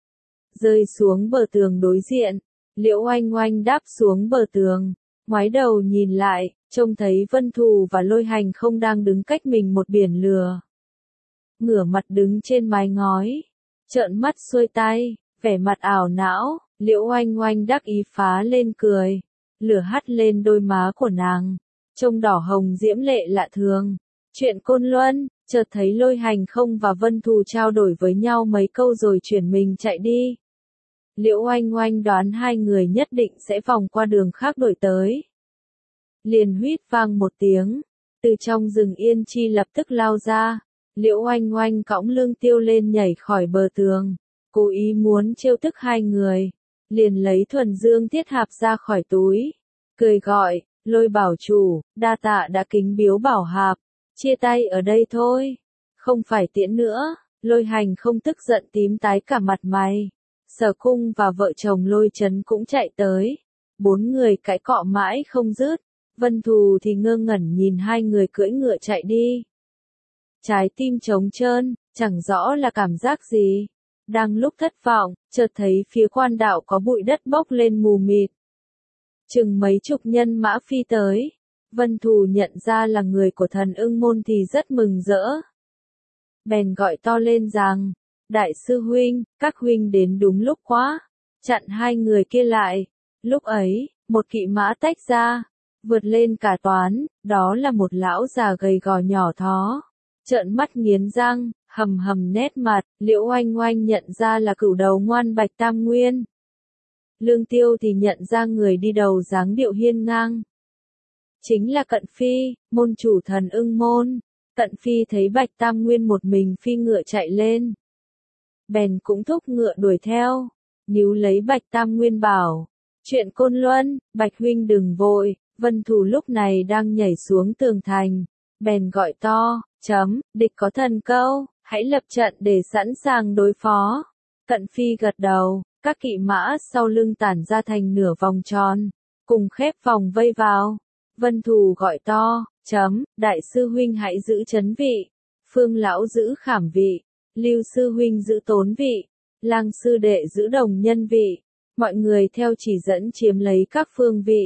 rơi xuống bờ tường đối diện. Liễu oanh oanh đáp xuống bờ tường, ngoái đầu nhìn lại, trông thấy Vân Thù và Lôi Hành không đang đứng cách mình một biển lửa. Ngửa mặt đứng trên mái ngói, trợn mắt xuôi tay, vẻ mặt ảo não. Liễu oanh oanh đắc ý phá lên cười, lửa hắt lên đôi má của nàng, trông đỏ hồng diễm lệ lạ thường. Chuyện Côn Luân, chợt thấy Lôi Hành không và Vân Thù trao đổi với nhau mấy câu rồi chuyển mình chạy đi. Liễu oanh oanh đoán hai người nhất định sẽ vòng qua đường khác đổi tới. Liền huýt vang một tiếng, từ trong rừng yên chi lập tức lao ra. Liễu oanh oanh cõng Lương Tiêu lên nhảy khỏi bờ tường, cố ý muốn trêu tức hai người. Liền lấy thuần dương thiết hạp ra khỏi túi, cười gọi, Lôi bảo chủ, đa tạ đã kính biếu bảo hạp, chia tay ở đây thôi, không phải tiễn nữa. Lôi Hành không tức giận tím tái cả mặt mày. Sở Cung và vợ chồng Lôi Chấn cũng chạy tới, bốn người cãi cọ mãi không dứt. Vân Thù thì ngơ ngẩn nhìn hai người cưỡi ngựa chạy đi. Trái tim trống trơn, chẳng rõ là cảm giác gì. Đang lúc thất vọng, chợt thấy phía quan đạo có bụi đất bốc lên mù mịt. Chừng mấy chục nhân mã phi tới. Vân Thù nhận ra là người của Thần Ưng Môn thì rất mừng rỡ. Bèn gọi to lên rằng, Đại sư huynh, các huynh đến đúng lúc quá, chặn hai người kia lại. Lúc ấy, một kỵ mã tách ra, vượt lên cả toán, đó là một lão già gầy gò nhỏ thó. Trợn mắt nghiến răng, hầm hầm nét mặt. Liễu oanh oanh nhận ra là cửu đầu ngoan Bạch Tam Nguyên. Lương Tiêu thì nhận ra người đi đầu dáng điệu hiên ngang, chính là Cận Phi, môn chủ Thần Ưng Môn. Cận Phi thấy Bạch Tam Nguyên một mình phi ngựa chạy lên, bèn cũng thúc ngựa đuổi theo, níu lấy Bạch Tam Nguyên bảo, chuyện Côn Luân, Bạch huynh đừng vội. Vân Thù lúc này đang nhảy xuống tường thành, bèn gọi to, chấm, địch có thần câu, hãy lập trận để sẵn sàng đối phó. Cận Phi gật đầu, các kỵ mã sau lưng tản ra thành nửa vòng tròn, cùng khép vòng vây vào. Vân Thù gọi to, chấm, đại sư huynh hãy giữ trấn vị, Phương lão giữ khảm vị, Lưu sư huynh giữ tốn vị, Lang sư đệ giữ đồng nhân vị. Mọi người theo chỉ dẫn chiếm lấy các phương vị,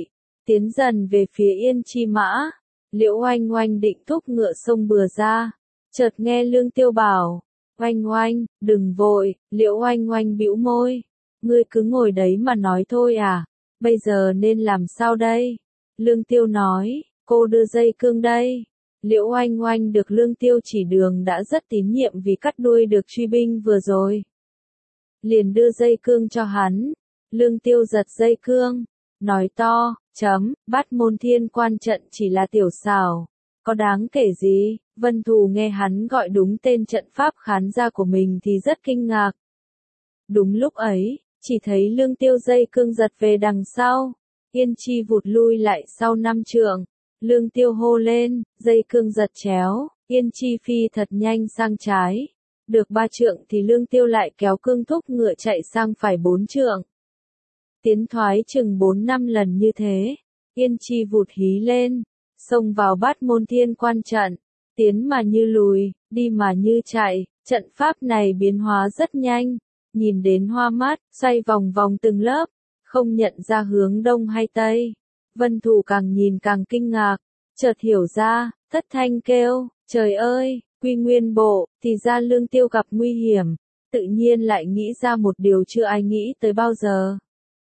tiến dần về phía Yên Chi Mã. Liễu Oanh Oanh định thúc ngựa xông bừa ra, chợt nghe Lương Tiêu bảo, Oanh Oanh, đừng vội. Liễu Oanh Oanh bĩu môi, ngươi cứ ngồi đấy mà nói thôi à, bây giờ nên làm sao đây? Lương Tiêu nói, cô đưa dây cương đây. Liễu Oanh Oanh được Lương Tiêu chỉ đường đã rất tín nhiệm vì cắt đuôi được truy binh vừa rồi. Liền đưa dây cương cho hắn. Lương Tiêu giật dây cương, nói to, chấm, Bát Môn Thiên Quan trận chỉ là tiểu xảo, có đáng kể gì? Vân Thù nghe hắn gọi đúng tên trận pháp khán gia của mình thì rất kinh ngạc. Đúng lúc ấy, chỉ thấy Lương Tiêu dây cương giật về đằng sau, Yên Chi vụt lui lại sau năm trượng. Lương Tiêu hô lên, dây cương giật chéo, Yên Chi phi thật nhanh sang trái. Được ba trượng thì Lương Tiêu lại kéo cương thúc ngựa chạy sang phải bốn trượng. Tiến thoái chừng bốn năm lần như thế, Yên Chi vụt hí lên, xông vào Bát Môn Thiên Quan trận, tiến mà như lùi, đi mà như chạy, trận pháp này biến hóa rất nhanh, nhìn đến hoa mắt, xoay vòng vòng từng lớp, không nhận ra hướng đông hay tây. Vân Thù càng nhìn càng kinh ngạc, chợt hiểu ra, thất thanh kêu, trời ơi, Quy Nguyên Bộ, thì ra Lương Tiêu gặp nguy hiểm, tự nhiên lại nghĩ ra một điều chưa ai nghĩ tới bao giờ.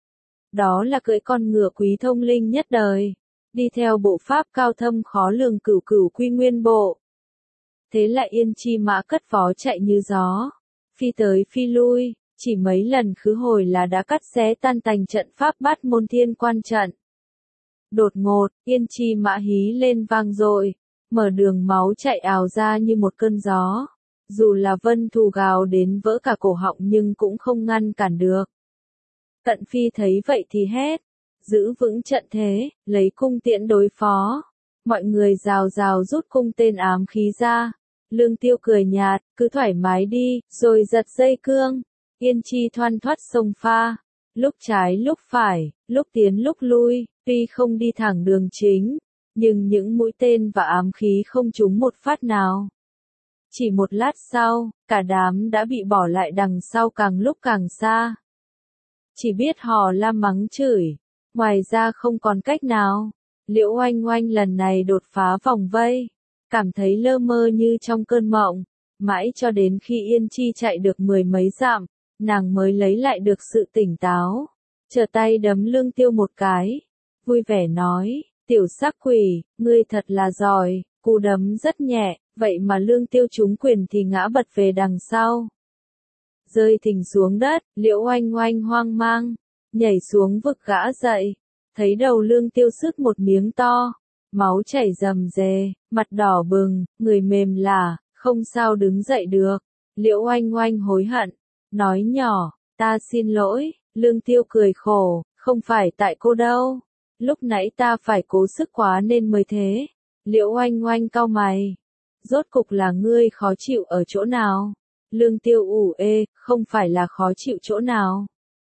Đó là cưỡi con ngựa quý thông linh nhất đời, đi theo bộ pháp cao thâm khó lường cửu cửu Quy Nguyên Bộ. Thế lại Yên Chi Mã cất phó chạy như gió, phi tới phi lui, chỉ mấy lần khứ hồi là đã cắt xé tan tành trận pháp Bát Môn Thiên Quan trận. Đột ngột, Yên Chi Mã hí lên vang dội, mở đường máu chạy ào ra như một cơn gió. Dù là Vân Thù gào đến vỡ cả cổ họng nhưng cũng không ngăn cản được. Cận Phi thấy vậy thì hét, giữ vững trận thế, lấy cung tiễn đối phó. Mọi người rào rào rút cung tên ám khí ra. Lương Tiêu cười nhạt, cứ thoải mái đi, rồi giật dây cương. Yên Chi thoăn thoắt xông pha, lúc trái lúc phải, lúc tiến lúc lui, tuy không đi thẳng đường chính, nhưng những mũi tên và ám khí không trúng một phát nào. Chỉ một lát sau, cả đám đã bị bỏ lại đằng sau càng lúc càng xa. Chỉ biết hò la mắng chửi, ngoài ra không còn cách nào. Liễu Oanh Oanh lần này đột phá vòng vây, cảm thấy lơ mơ như trong cơn mộng, mãi cho đến khi Yên Chi chạy được mười mấy dặm, nàng mới lấy lại được sự tỉnh táo, trở tay đấm Lương Tiêu một cái, vui vẻ nói, tiểu sắc quỷ, ngươi thật là giỏi, cú đấm rất nhẹ, vậy mà Lương Tiêu trúng quyền thì ngã bật về đằng sau. Rơi thình xuống đất, Liễu Oanh Oanh hoang mang, nhảy xuống vực gã dậy, thấy đầu Lương Tiêu sứt một miếng to, máu chảy rầm rề, mặt đỏ bừng, người mềm lả, không sao đứng dậy được. Liễu Oanh Oanh hối hận, nói nhỏ, ta xin lỗi. Lương Tiêu cười khổ, không phải tại cô đâu, lúc nãy ta phải cố sức quá nên mới thế. Liễu Oanh Oanh cau mày, rốt cục là ngươi khó chịu ở chỗ nào? Lương Tiêu ủ ê, không phải là khó chịu chỗ nào,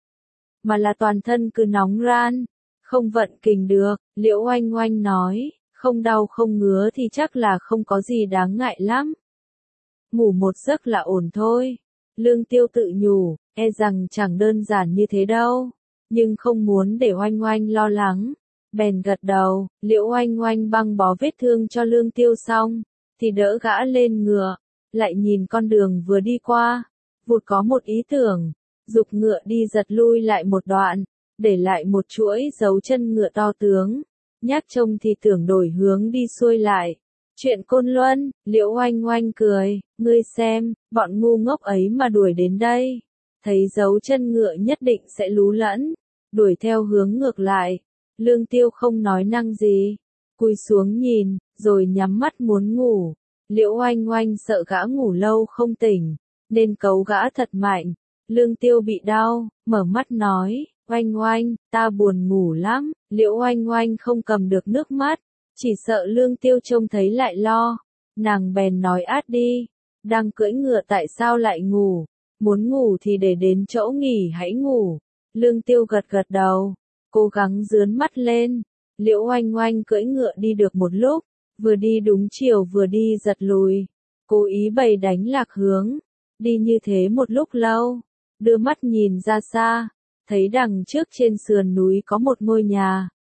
mà là toàn thân cứ nóng ran, không vận kình được. Liễu Oanh Oanh nói, không đau không ngứa thì chắc là không có gì đáng ngại lắm. Ngủ một giấc là ổn thôi. Lương Tiêu tự nhủ, e rằng chẳng đơn giản như thế đâu, nhưng không muốn để Oanh Oanh lo lắng, bèn gật đầu. Liễu Oanh Oanh băng bó vết thương cho Lương Tiêu xong, thì đỡ gã lên ngựa, lại nhìn con đường vừa đi qua, vụt có một ý tưởng, giục ngựa đi giật lui lại một đoạn, để lại một chuỗi dấu chân ngựa to tướng, nhác trông thì tưởng đổi hướng đi xuôi lại. Chuyện Côn Luân. Liễu Oanh Oanh cười, ngươi xem, bọn ngu ngốc ấy mà đuổi đến đây, thấy dấu chân ngựa nhất định sẽ lú lẫn, đuổi theo hướng ngược lại. Lương Tiêu không nói năng gì, cúi xuống nhìn, rồi nhắm mắt muốn ngủ. Liễu Oanh Oanh sợ gã ngủ lâu không tỉnh, nên cấu gã thật mạnh. Lương Tiêu bị đau, mở mắt nói, Oanh Oanh, ta buồn ngủ lắm. Liễu Oanh Oanh không cầm được nước mắt, chỉ sợ Lương Tiêu trông thấy lại lo, nàng bèn nói át đi, đang cưỡi ngựa tại sao lại ngủ, muốn ngủ thì để đến chỗ nghỉ hãy ngủ. Lương Tiêu gật gật đầu, cố gắng dướn mắt lên. Liễu Oanh Oanh cưỡi ngựa đi được một lúc, vừa đi đúng chiều vừa đi giật lùi, cố ý bày đánh lạc hướng, đi như thế một lúc lâu, đưa mắt nhìn ra xa, thấy đằng trước trên sườn núi có một ngôi nhà.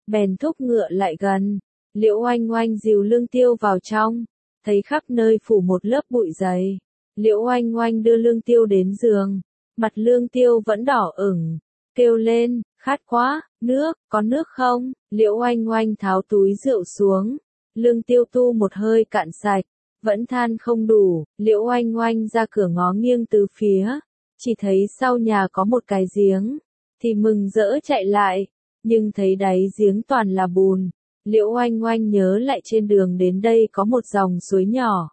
bèn thúc ngựa lại gần. Liễu Oanh Oanh dìu Lương Tiêu vào trong, thấy khắp nơi phủ một lớp bụi dày. Liễu Oanh Oanh đưa Lương Tiêu đến giường, mặt Lương Tiêu vẫn đỏ ửng, kêu lên, khát quá, nước, có nước không? Liễu Oanh Oanh tháo túi rượu xuống, Lương Tiêu tu một hơi cạn sạch, vẫn than không đủ. Liễu Oanh Oanh ra cửa ngó nghiêng từ phía, chỉ thấy sau nhà có một cái giếng, thì mừng rỡ chạy lại, nhưng thấy đáy giếng toàn là bùn. Liễu Oanh Oanh nhớ lại trên đường đến đây có một dòng suối nhỏ,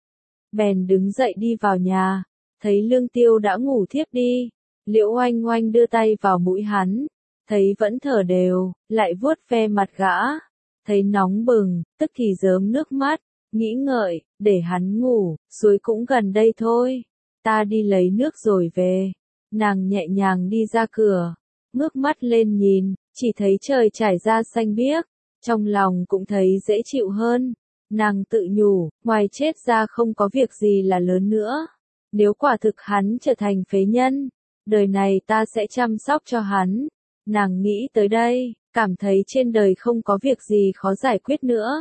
bèn đứng dậy đi vào nhà, thấy Lương Tiêu đã ngủ thiếp đi. Liễu Oanh Oanh đưa tay vào mũi hắn, thấy vẫn thở đều, lại vuốt ve mặt gã, thấy nóng bừng, tức thì rớm nước mắt, nghĩ ngợi, để hắn ngủ, suối cũng gần đây thôi, ta đi lấy nước rồi về. Nàng nhẹ nhàng đi ra cửa, ngước mắt lên nhìn, chỉ thấy trời trải ra xanh biếc, trong lòng cũng thấy dễ chịu hơn. Nàng tự nhủ, ngoài chết ra không có việc gì là lớn nữa. Nếu quả thực hắn trở thành phế nhân, đời này ta sẽ chăm sóc cho hắn. Nàng nghĩ tới đây, cảm thấy trên đời không có việc gì khó giải quyết nữa.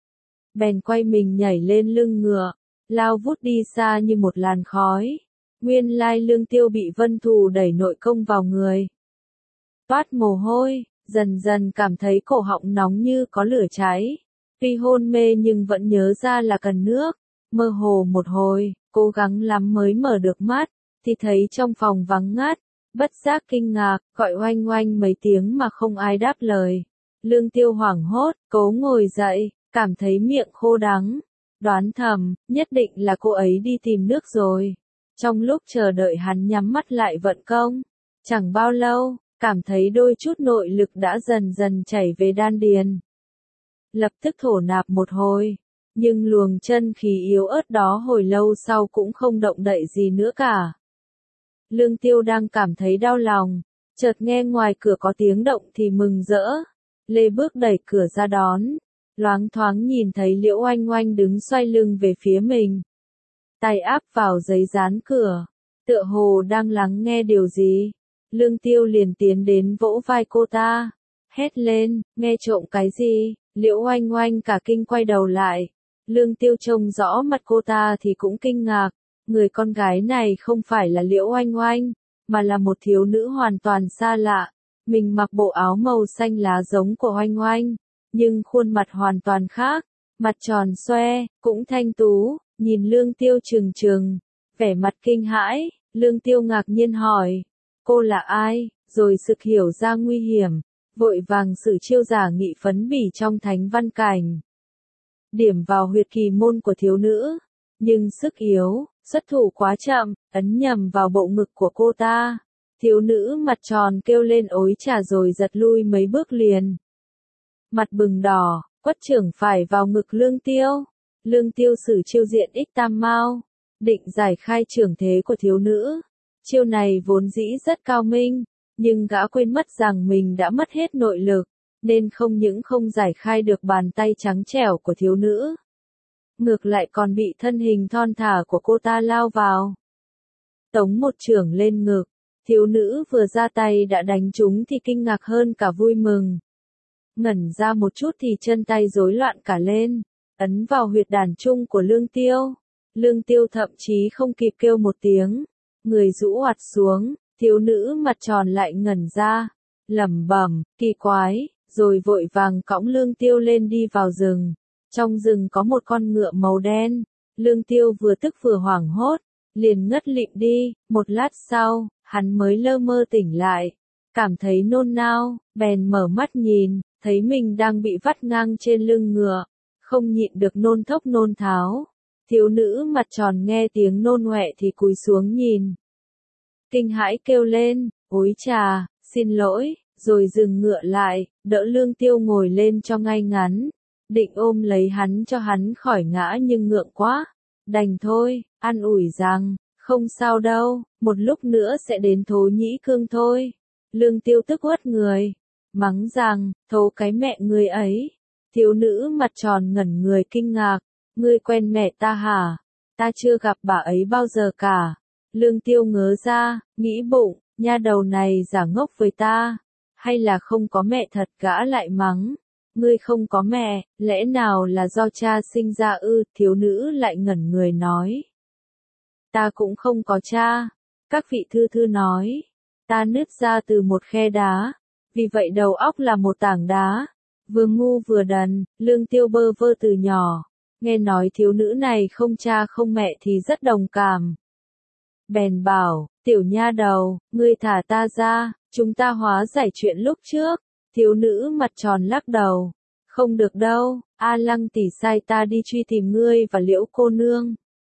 Bèn quay mình nhảy lên lưng ngựa, lao vút đi xa như một làn khói. Nguyên lai Lương Tiêu bị Vân Thù đẩy nội công vào người, toát mồ hôi, dần dần cảm thấy cổ họng nóng như có lửa cháy. Tuy hôn mê nhưng vẫn nhớ ra là cần nước, mơ hồ một hồi, cố gắng lắm mới mở được mắt, thì thấy trong phòng vắng ngắt, bất giác kinh ngạc, gọi Oanh Oanh mấy tiếng mà không ai đáp lời. Lương Tiêu hoảng hốt, cố ngồi dậy, cảm thấy miệng khô đắng, đoán thầm, nhất định là cô ấy đi tìm nước rồi. Trong lúc chờ đợi hắn nhắm mắt lại vận công, chẳng bao lâu, cảm thấy đôi chút nội lực đã dần dần chảy về đan điền. Lập tức thổ nạp một hồi, nhưng luồng chân khí yếu ớt đó hồi lâu sau cũng không động đậy gì nữa cả. Lương Tiêu đang cảm thấy đau lòng, chợt nghe ngoài cửa có tiếng động thì mừng rỡ, lê bước đẩy cửa ra đón, loáng thoáng nhìn thấy Liễu Oanh Oanh đứng xoay lưng về phía mình, tay áp vào giấy dán cửa, tựa hồ đang lắng nghe điều gì. Lương Tiêu liền tiến đến vỗ vai cô ta, hét lên, nghe trộm cái gì? Liễu Oanh Oanh cả kinh quay đầu lại, Lương Tiêu trông rõ mặt cô ta thì cũng kinh ngạc, người con gái này không phải là Liễu Oanh Oanh, mà là một thiếu nữ hoàn toàn xa lạ. Mình mặc bộ áo màu xanh lá giống của Oanh Oanh, nhưng khuôn mặt hoàn toàn khác, mặt tròn xoe, cũng thanh tú, nhìn Lương Tiêu trừng trừng, vẻ mặt kinh hãi. Lương Tiêu ngạc nhiên hỏi, cô là ai, rồi sực hiểu ra nguy hiểm, vội vàng sử chiêu giả nghị phấn bỉ trong thánh văn cảnh, điểm vào huyệt kỳ môn của thiếu nữ, nhưng sức yếu, xuất thủ quá chậm, ấn nhầm vào bộ ngực của cô ta. Thiếu nữ mặt tròn kêu lên ối chà rồi giật lui mấy bước liền. Mặt bừng đỏ, quất trưởng phải vào ngực Lương Tiêu. Lương Tiêu sử chiêu diện ích tam mao, định giải khai trưởng thế của thiếu nữ. Chiêu này vốn dĩ rất cao minh, nhưng gã quên mất rằng mình đã mất hết nội lực, nên không những không giải khai được bàn tay trắng trẻo của thiếu nữ, ngược lại còn bị thân hình thon thả của cô ta lao vào, tống một chưởng lên ngực. Thiếu nữ vừa ra tay đã đánh trúng thì kinh ngạc hơn cả vui mừng. Ngẩn ra một chút thì chân tay rối loạn cả lên, ấn vào huyệt đàn trung của Lương Tiêu. Lương Tiêu thậm chí không kịp kêu một tiếng, người rũ oặt xuống, thiếu nữ mặt tròn lại ngẩn ra, lẩm bẩm, kỳ quái, rồi vội vàng cõng Lương Tiêu lên đi vào rừng. Trong rừng có một con ngựa màu đen, Lương Tiêu vừa tức vừa hoảng hốt, liền ngất lịm đi. Một lát sau, hắn mới lơ mơ tỉnh lại, cảm thấy nôn nao, bèn mở mắt nhìn, thấy mình đang bị vắt ngang trên lưng ngựa, không nhịn được nôn thốc nôn tháo. Thiếu nữ mặt tròn nghe tiếng nôn ọe thì cúi xuống nhìn, kinh hãi kêu lên, ối chà, xin lỗi, rồi dừng ngựa lại, đỡ Lương Tiêu ngồi lên cho ngay ngắn, định ôm lấy hắn cho hắn khỏi ngã nhưng ngượng quá, đành thôi, an ủi rằng, không sao đâu, một lúc nữa sẽ đến Thố Nhĩ Cương thôi. Lương Tiêu tức uất người, mắng rằng, thố cái mẹ người ấy. Thiếu nữ mặt tròn ngẩn người kinh ngạc, ngươi quen mẹ ta hả? Ta chưa gặp bà ấy bao giờ cả. Lương Tiêu ngớ ra, nghĩ bụng, nha đầu này giả ngốc với ta, Hay là không có mẹ thật? Gã lại mắng. Ngươi không có mẹ, lẽ nào là do cha sinh ra ư? Thiếu nữ lại ngẩn người nói. Ta cũng không có cha. Các vị thư thư nói. Ta nứt ra từ một khe đá. Vì vậy đầu óc là một tảng đá. Vừa ngu vừa đần, Lương Tiêu bơ vơ từ nhỏ. Nghe nói thiếu nữ này không cha không mẹ thì rất đồng cảm. Bèn bảo, tiểu nha đầu, ngươi thả ta ra, chúng ta hóa giải chuyện lúc trước. Thiếu nữ mặt tròn lắc đầu. Không được đâu, A Lăng tỷ sai ta đi truy tìm ngươi và Liễu cô nương.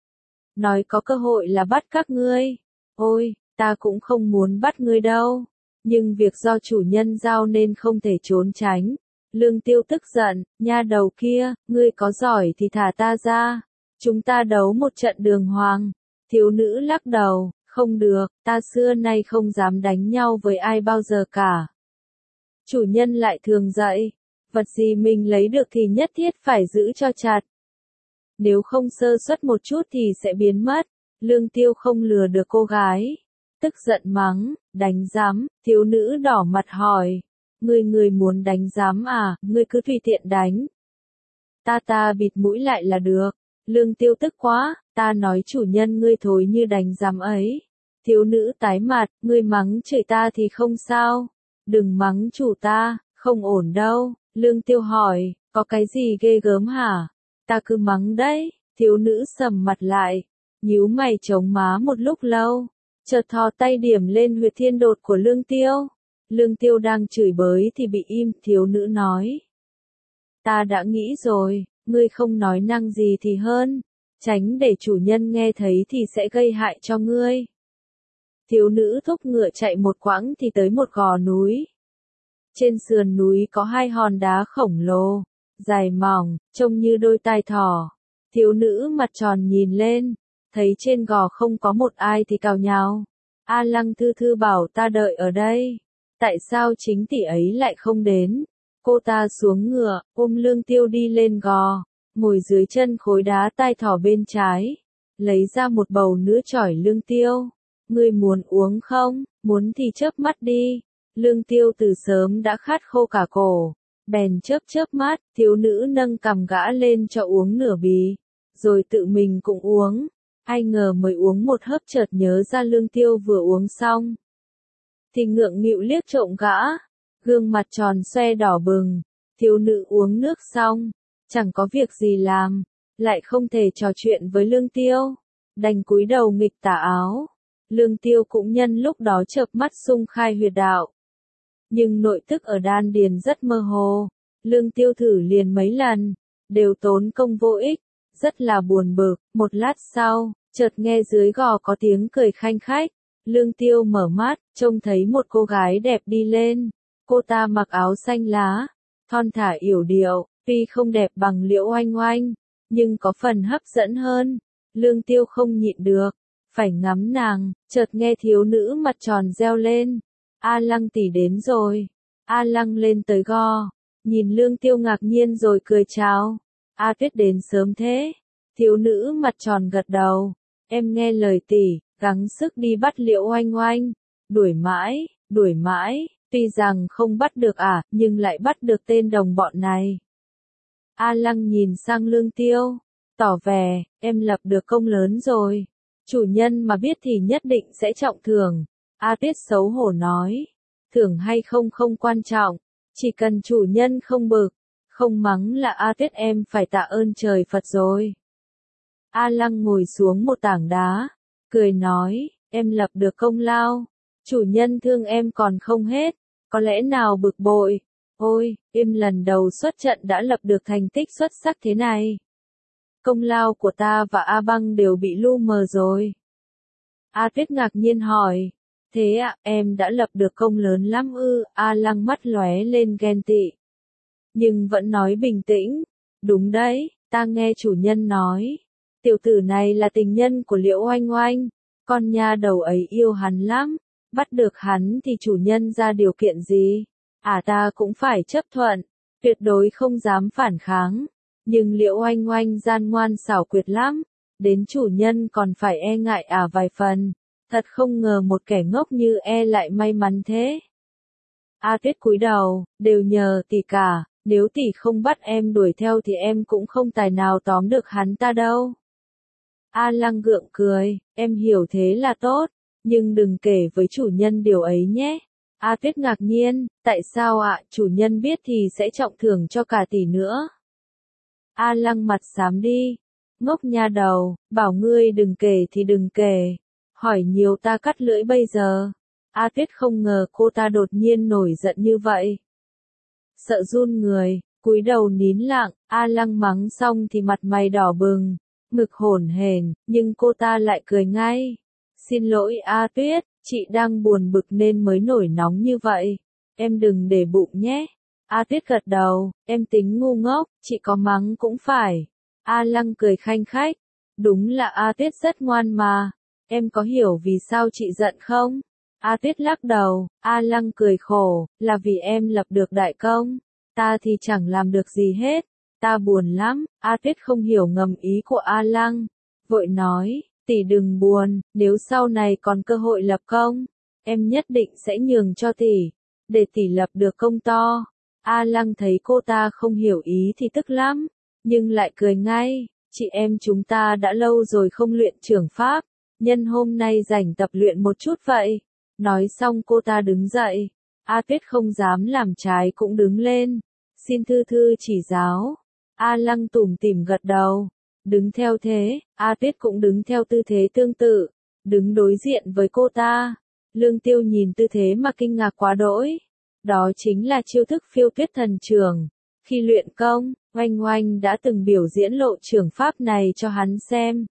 Nói có cơ hội là bắt các ngươi. Ôi, ta cũng không muốn bắt ngươi đâu. Nhưng việc do chủ nhân giao nên không thể trốn tránh. Lương Tiêu tức giận, nha đầu kia, ngươi có giỏi thì thả ta ra. Chúng ta đấu một trận đường hoàng. Thiếu nữ lắc đầu, không được, ta xưa nay không dám đánh nhau với ai bao giờ cả. Chủ nhân lại thường dạy, vật gì mình lấy được thì nhất thiết phải giữ cho chặt. Nếu không sơ suất một chút thì sẽ biến mất. Lương Tiêu không lừa được cô gái. Tức giận mắng, đánh giám, thiếu nữ đỏ mặt hỏi. Ngươi ngươi muốn đánh giám à, ngươi cứ tùy tiện đánh. Ta ta bịt mũi lại là được. Lương Tiêu tức quá, ta nói chủ nhân ngươi thối như đánh giám ấy. Thiếu nữ tái mặt, ngươi mắng chửi ta thì không sao. Đừng mắng chủ ta, không ổn đâu. Lương Tiêu hỏi, có cái gì ghê gớm hả? Ta cứ mắng đấy. Thiếu nữ sầm mặt lại, nhíu mày chống má một lúc lâu. Chợt thò tay điểm lên huyệt thiên đột của Lương Tiêu. Lương Tiêu đang chửi bới thì bị im, thiếu nữ nói. Ta đã nghĩ rồi, ngươi không nói năng gì thì hơn. Tránh để chủ nhân nghe thấy thì sẽ gây hại cho ngươi. Thiếu nữ thúc ngựa chạy một quãng thì tới một gò núi. Trên sườn núi có hai hòn đá khổng lồ, dài mỏng, trông như đôi tai thỏ. Thiếu nữ mặt tròn nhìn lên, thấy trên gò không có một ai thì cào nhào. A Lăng thư thư bảo ta đợi ở đây. Tại sao chính tỷ ấy lại không đến? Cô ta xuống ngựa, ôm Lương Tiêu đi lên gò, ngồi dưới chân khối đá tai thỏ bên trái. Lấy ra một bầu nữa chỏi Lương Tiêu. Ngươi muốn uống không? Muốn thì chớp mắt đi. Lương Tiêu từ sớm đã khát khô cả cổ. Bèn chớp chớp mắt, thiếu nữ nâng cằm gã lên cho uống nửa bì. Rồi tự mình cũng uống. Ai ngờ mới uống một hớp chợt nhớ ra Lương Tiêu vừa uống xong. Thì ngượng nghịu liếc trộm gã. Gương mặt tròn xoe đỏ bừng. Thiếu nữ uống nước xong. Chẳng có việc gì làm. Lại không thể trò chuyện với Lương Tiêu. Đành cúi đầu nghịch tà áo. Lương Tiêu cũng nhân lúc đó chợp mắt xung khai huyệt đạo. Nhưng nội tức ở đan điền rất mơ hồ. Lương Tiêu thử liền mấy lần. Đều tốn công vô ích. Rất là buồn bực. Một lát sau, chợt nghe dưới gò có tiếng cười khanh khách. Lương Tiêu mở mắt, trông thấy một cô gái đẹp đi lên. Cô ta mặc áo xanh lá, thon thả yểu điệu, tuy không đẹp bằng Liễu Oanh Oanh, nhưng có phần hấp dẫn hơn. Lương Tiêu không nhịn được, phải ngắm nàng, chợt nghe thiếu nữ mặt tròn reo lên. A Lăng tỷ đến rồi. A Lăng lên tới gò, nhìn Lương Tiêu ngạc nhiên rồi cười chào. A Tuyết đến sớm thế. Thiếu nữ mặt tròn gật đầu. Em nghe lời tỷ, gắng sức đi bắt Liễu Oanh Oanh. Đuổi mãi, đuổi mãi, tuy rằng không bắt được à, nhưng lại bắt được tên đồng bọn này. A Lăng nhìn sang Lương Tiêu, tỏ vẻ, em lập được công lớn rồi. Chủ nhân mà biết thì nhất định sẽ trọng thưởng. A Tuyết xấu hổ nói, thưởng hay không không quan trọng, chỉ cần chủ nhân không bực, không mắng là A Tuyết em phải tạ ơn trời Phật rồi. A Lăng ngồi xuống một tảng đá, cười nói, em lập được công lao, chủ nhân thương em còn không hết, có lẽ nào bực bội. Ôi, em lần đầu xuất trận đã lập được thành tích xuất sắc thế này. Công lao của ta và A Băng đều bị lu mờ rồi. A Tuyết ngạc nhiên hỏi, thế ạ, à, em đã lập được công lớn lắm ư? A Lăng mắt lóe lên ghen tị. Nhưng vẫn nói bình tĩnh, đúng đấy, ta nghe chủ nhân nói. Tiểu tử này là tình nhân của Liễu Oanh Oanh, con nha đầu ấy yêu hắn lắm, bắt được hắn thì chủ nhân ra điều kiện gì, à ta cũng phải chấp thuận, tuyệt đối không dám phản kháng, nhưng Liễu Oanh Oanh gian ngoan xảo quyệt lắm, đến chủ nhân còn phải e ngại à vài phần, thật không ngờ một kẻ ngốc như e lại may mắn thế. A Tuyết cúi đầu, đều nhờ tỷ cả, nếu tỷ không bắt em đuổi theo thì em cũng không tài nào tóm được hắn ta đâu. A Lăng gượng cười, em hiểu thế là tốt, nhưng đừng kể với chủ nhân điều ấy nhé. A Tuyết ngạc nhiên, tại sao ạ, chủ nhân biết thì sẽ trọng thưởng cho cả tỷ nữa. A Lăng mặt xám đi, ngốc nha đầu, bảo ngươi đừng kể thì đừng kể, hỏi nhiều ta cắt lưỡi bây giờ. A Tuyết không ngờ cô ta đột nhiên nổi giận như vậy. Sợ run người, cúi đầu nín lặng, A Lăng mắng xong thì mặt mày đỏ bừng, ngực hổn hển, nhưng cô ta lại cười ngay. Xin lỗi A Tuyết, chị đang buồn bực nên mới nổi nóng như vậy, em đừng để bụng nhé. A Tuyết gật đầu, em tính ngu ngốc, chị có mắng cũng phải. A Lăng cười khanh khách, đúng là A Tuyết rất ngoan mà, em có hiểu vì sao chị giận không? A Tuyết lắc đầu, A Lăng cười khổ, là vì em lập được đại công, ta thì chẳng làm được gì hết, ta buồn lắm. A Tuyết không hiểu ngầm ý của A Lăng, vội nói, tỷ đừng buồn, nếu sau này còn cơ hội lập công, em nhất định sẽ nhường cho tỷ, để tỷ lập được công to. A Lăng thấy cô ta không hiểu ý thì tức lắm, nhưng lại cười ngay, chị em chúng ta đã lâu rồi không luyện trưởng pháp, nhân hôm nay rảnh tập luyện một chút vậy. Nói xong cô ta đứng dậy, A Tuyết không dám làm trái cũng đứng lên, xin thư thư chỉ giáo. A Lăng tủm tỉm gật đầu, đứng theo thế, A Tuyết cũng đứng theo tư thế tương tự, đứng đối diện với cô ta. Lương Tiêu nhìn tư thế mà kinh ngạc quá đỗi. Đó chính là chiêu thức phiêu tuyết thần trưởng. Khi luyện công, Oanh Oanh đã từng biểu diễn lộ trưởng pháp này cho hắn xem.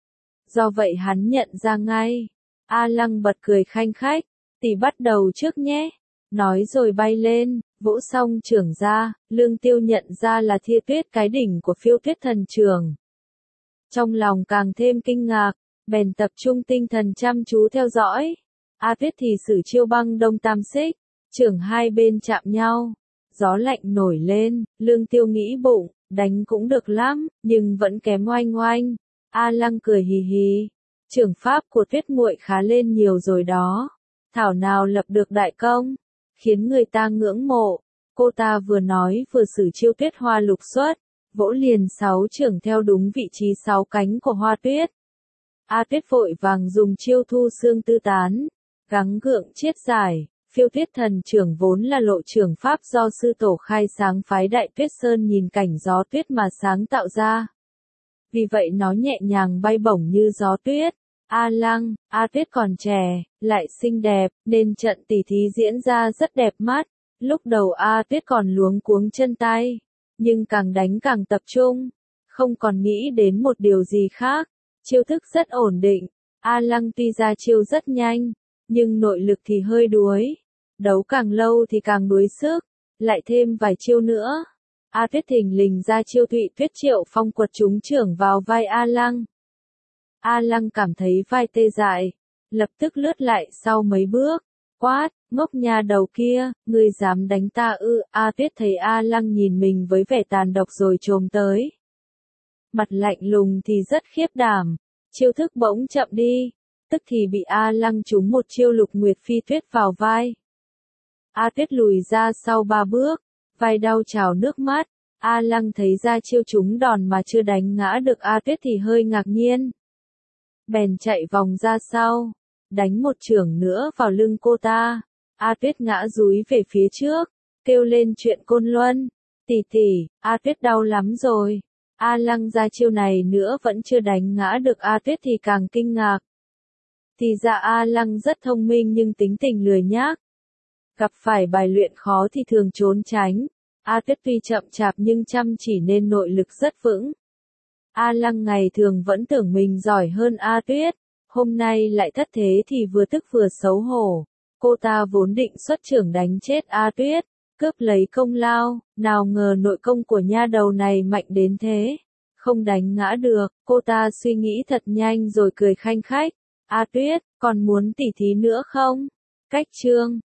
Do vậy hắn nhận ra ngay. A Lăng bật cười khanh khách, tỷ bắt đầu trước nhé. Nói rồi bay lên, vỗ xong trưởng ra, Lương Tiêu nhận ra là Thia Tuyết cái đỉnh của phiêu tuyết thần trưởng. Trong lòng càng thêm kinh ngạc, bèn tập trung tinh thần chăm chú theo dõi. A Tuyết thì sử chiêu băng đông tam xích, trưởng hai bên chạm nhau, gió lạnh nổi lên, Lương Tiêu nghĩ bụng, đánh cũng được lắm, nhưng vẫn kém Oanh Oanh. A Lăng cười hì hì, trưởng pháp của Tuyết muội khá lên nhiều rồi đó, thảo nào lập được đại công, khiến người ta ngưỡng mộ. Cô ta vừa nói vừa sử chiêu Tuyết Hoa lục xuất, vỗ liền sáu trưởng theo đúng vị trí sáu cánh của hoa tuyết. A Tuyết vội vàng dùng chiêu thu xương tư tán, gắng gượng chiết giải. Phiêu tuyết thần trưởng vốn là lộ trưởng pháp do sư tổ khai sáng phái Đại Tuyết Sơn nhìn cảnh gió tuyết mà sáng tạo ra. Vì vậy nó nhẹ nhàng bay bổng như gió tuyết. A Lăng, A Tuyết còn trẻ, lại xinh đẹp, nên trận tỉ thí diễn ra rất đẹp mắt. Lúc đầu A Tuyết còn luống cuống chân tay, nhưng càng đánh càng tập trung, không còn nghĩ đến một điều gì khác. Chiêu thức rất ổn định, A Lăng tuy ra chiêu rất nhanh, nhưng nội lực thì hơi đuối. Đấu càng lâu thì càng đuối sức, lại thêm vài chiêu nữa. A Tuyết thình lình ra chiêu Thụy Tuyết Triệu Phong quật trúng trưởng vào vai A Lăng. A Lăng cảm thấy vai tê dại, lập tức lướt lại sau mấy bước, quát, ngốc nha đầu kia, ngươi dám đánh ta ư? A Tuyết thấy A Lăng nhìn mình với vẻ tàn độc rồi chồm tới. Mặt lạnh lùng thì rất khiếp đảm, chiêu thức bỗng chậm đi, tức thì bị A Lăng trúng một chiêu Lục Nguyệt Phi Tuyết vào vai. A Tuyết lùi ra sau ba bước, vai đau trào nước mắt. A Lăng thấy ra chiêu trúng đòn mà chưa đánh ngã được A Tuyết thì hơi ngạc nhiên. Bèn chạy vòng ra sau, đánh một chưởng nữa vào lưng cô ta. A Tuyết ngã dúi về phía trước, kêu lên chuyện Côn Luân. Tỷ tỷ, A Tuyết đau lắm rồi. A Lăng ra chiêu này nữa vẫn chưa đánh ngã được A Tuyết thì càng kinh ngạc. Thì ra A Lăng rất thông minh nhưng tính tình lười nhác. Gặp phải bài luyện khó thì thường trốn tránh. A Tuyết tuy chậm chạp nhưng chăm chỉ nên nội lực rất vững. A Lăng ngày thường vẫn tưởng mình giỏi hơn A Tuyết, hôm nay lại thất thế thì vừa tức vừa xấu hổ. Cô ta vốn định xuất trưởng đánh chết A Tuyết, cướp lấy công lao, nào ngờ nội công của nha đầu này mạnh đến thế. Không đánh ngã được, cô ta suy nghĩ thật nhanh rồi cười khanh khách. A Tuyết, còn muốn tỉ thí nữa không? Cách chương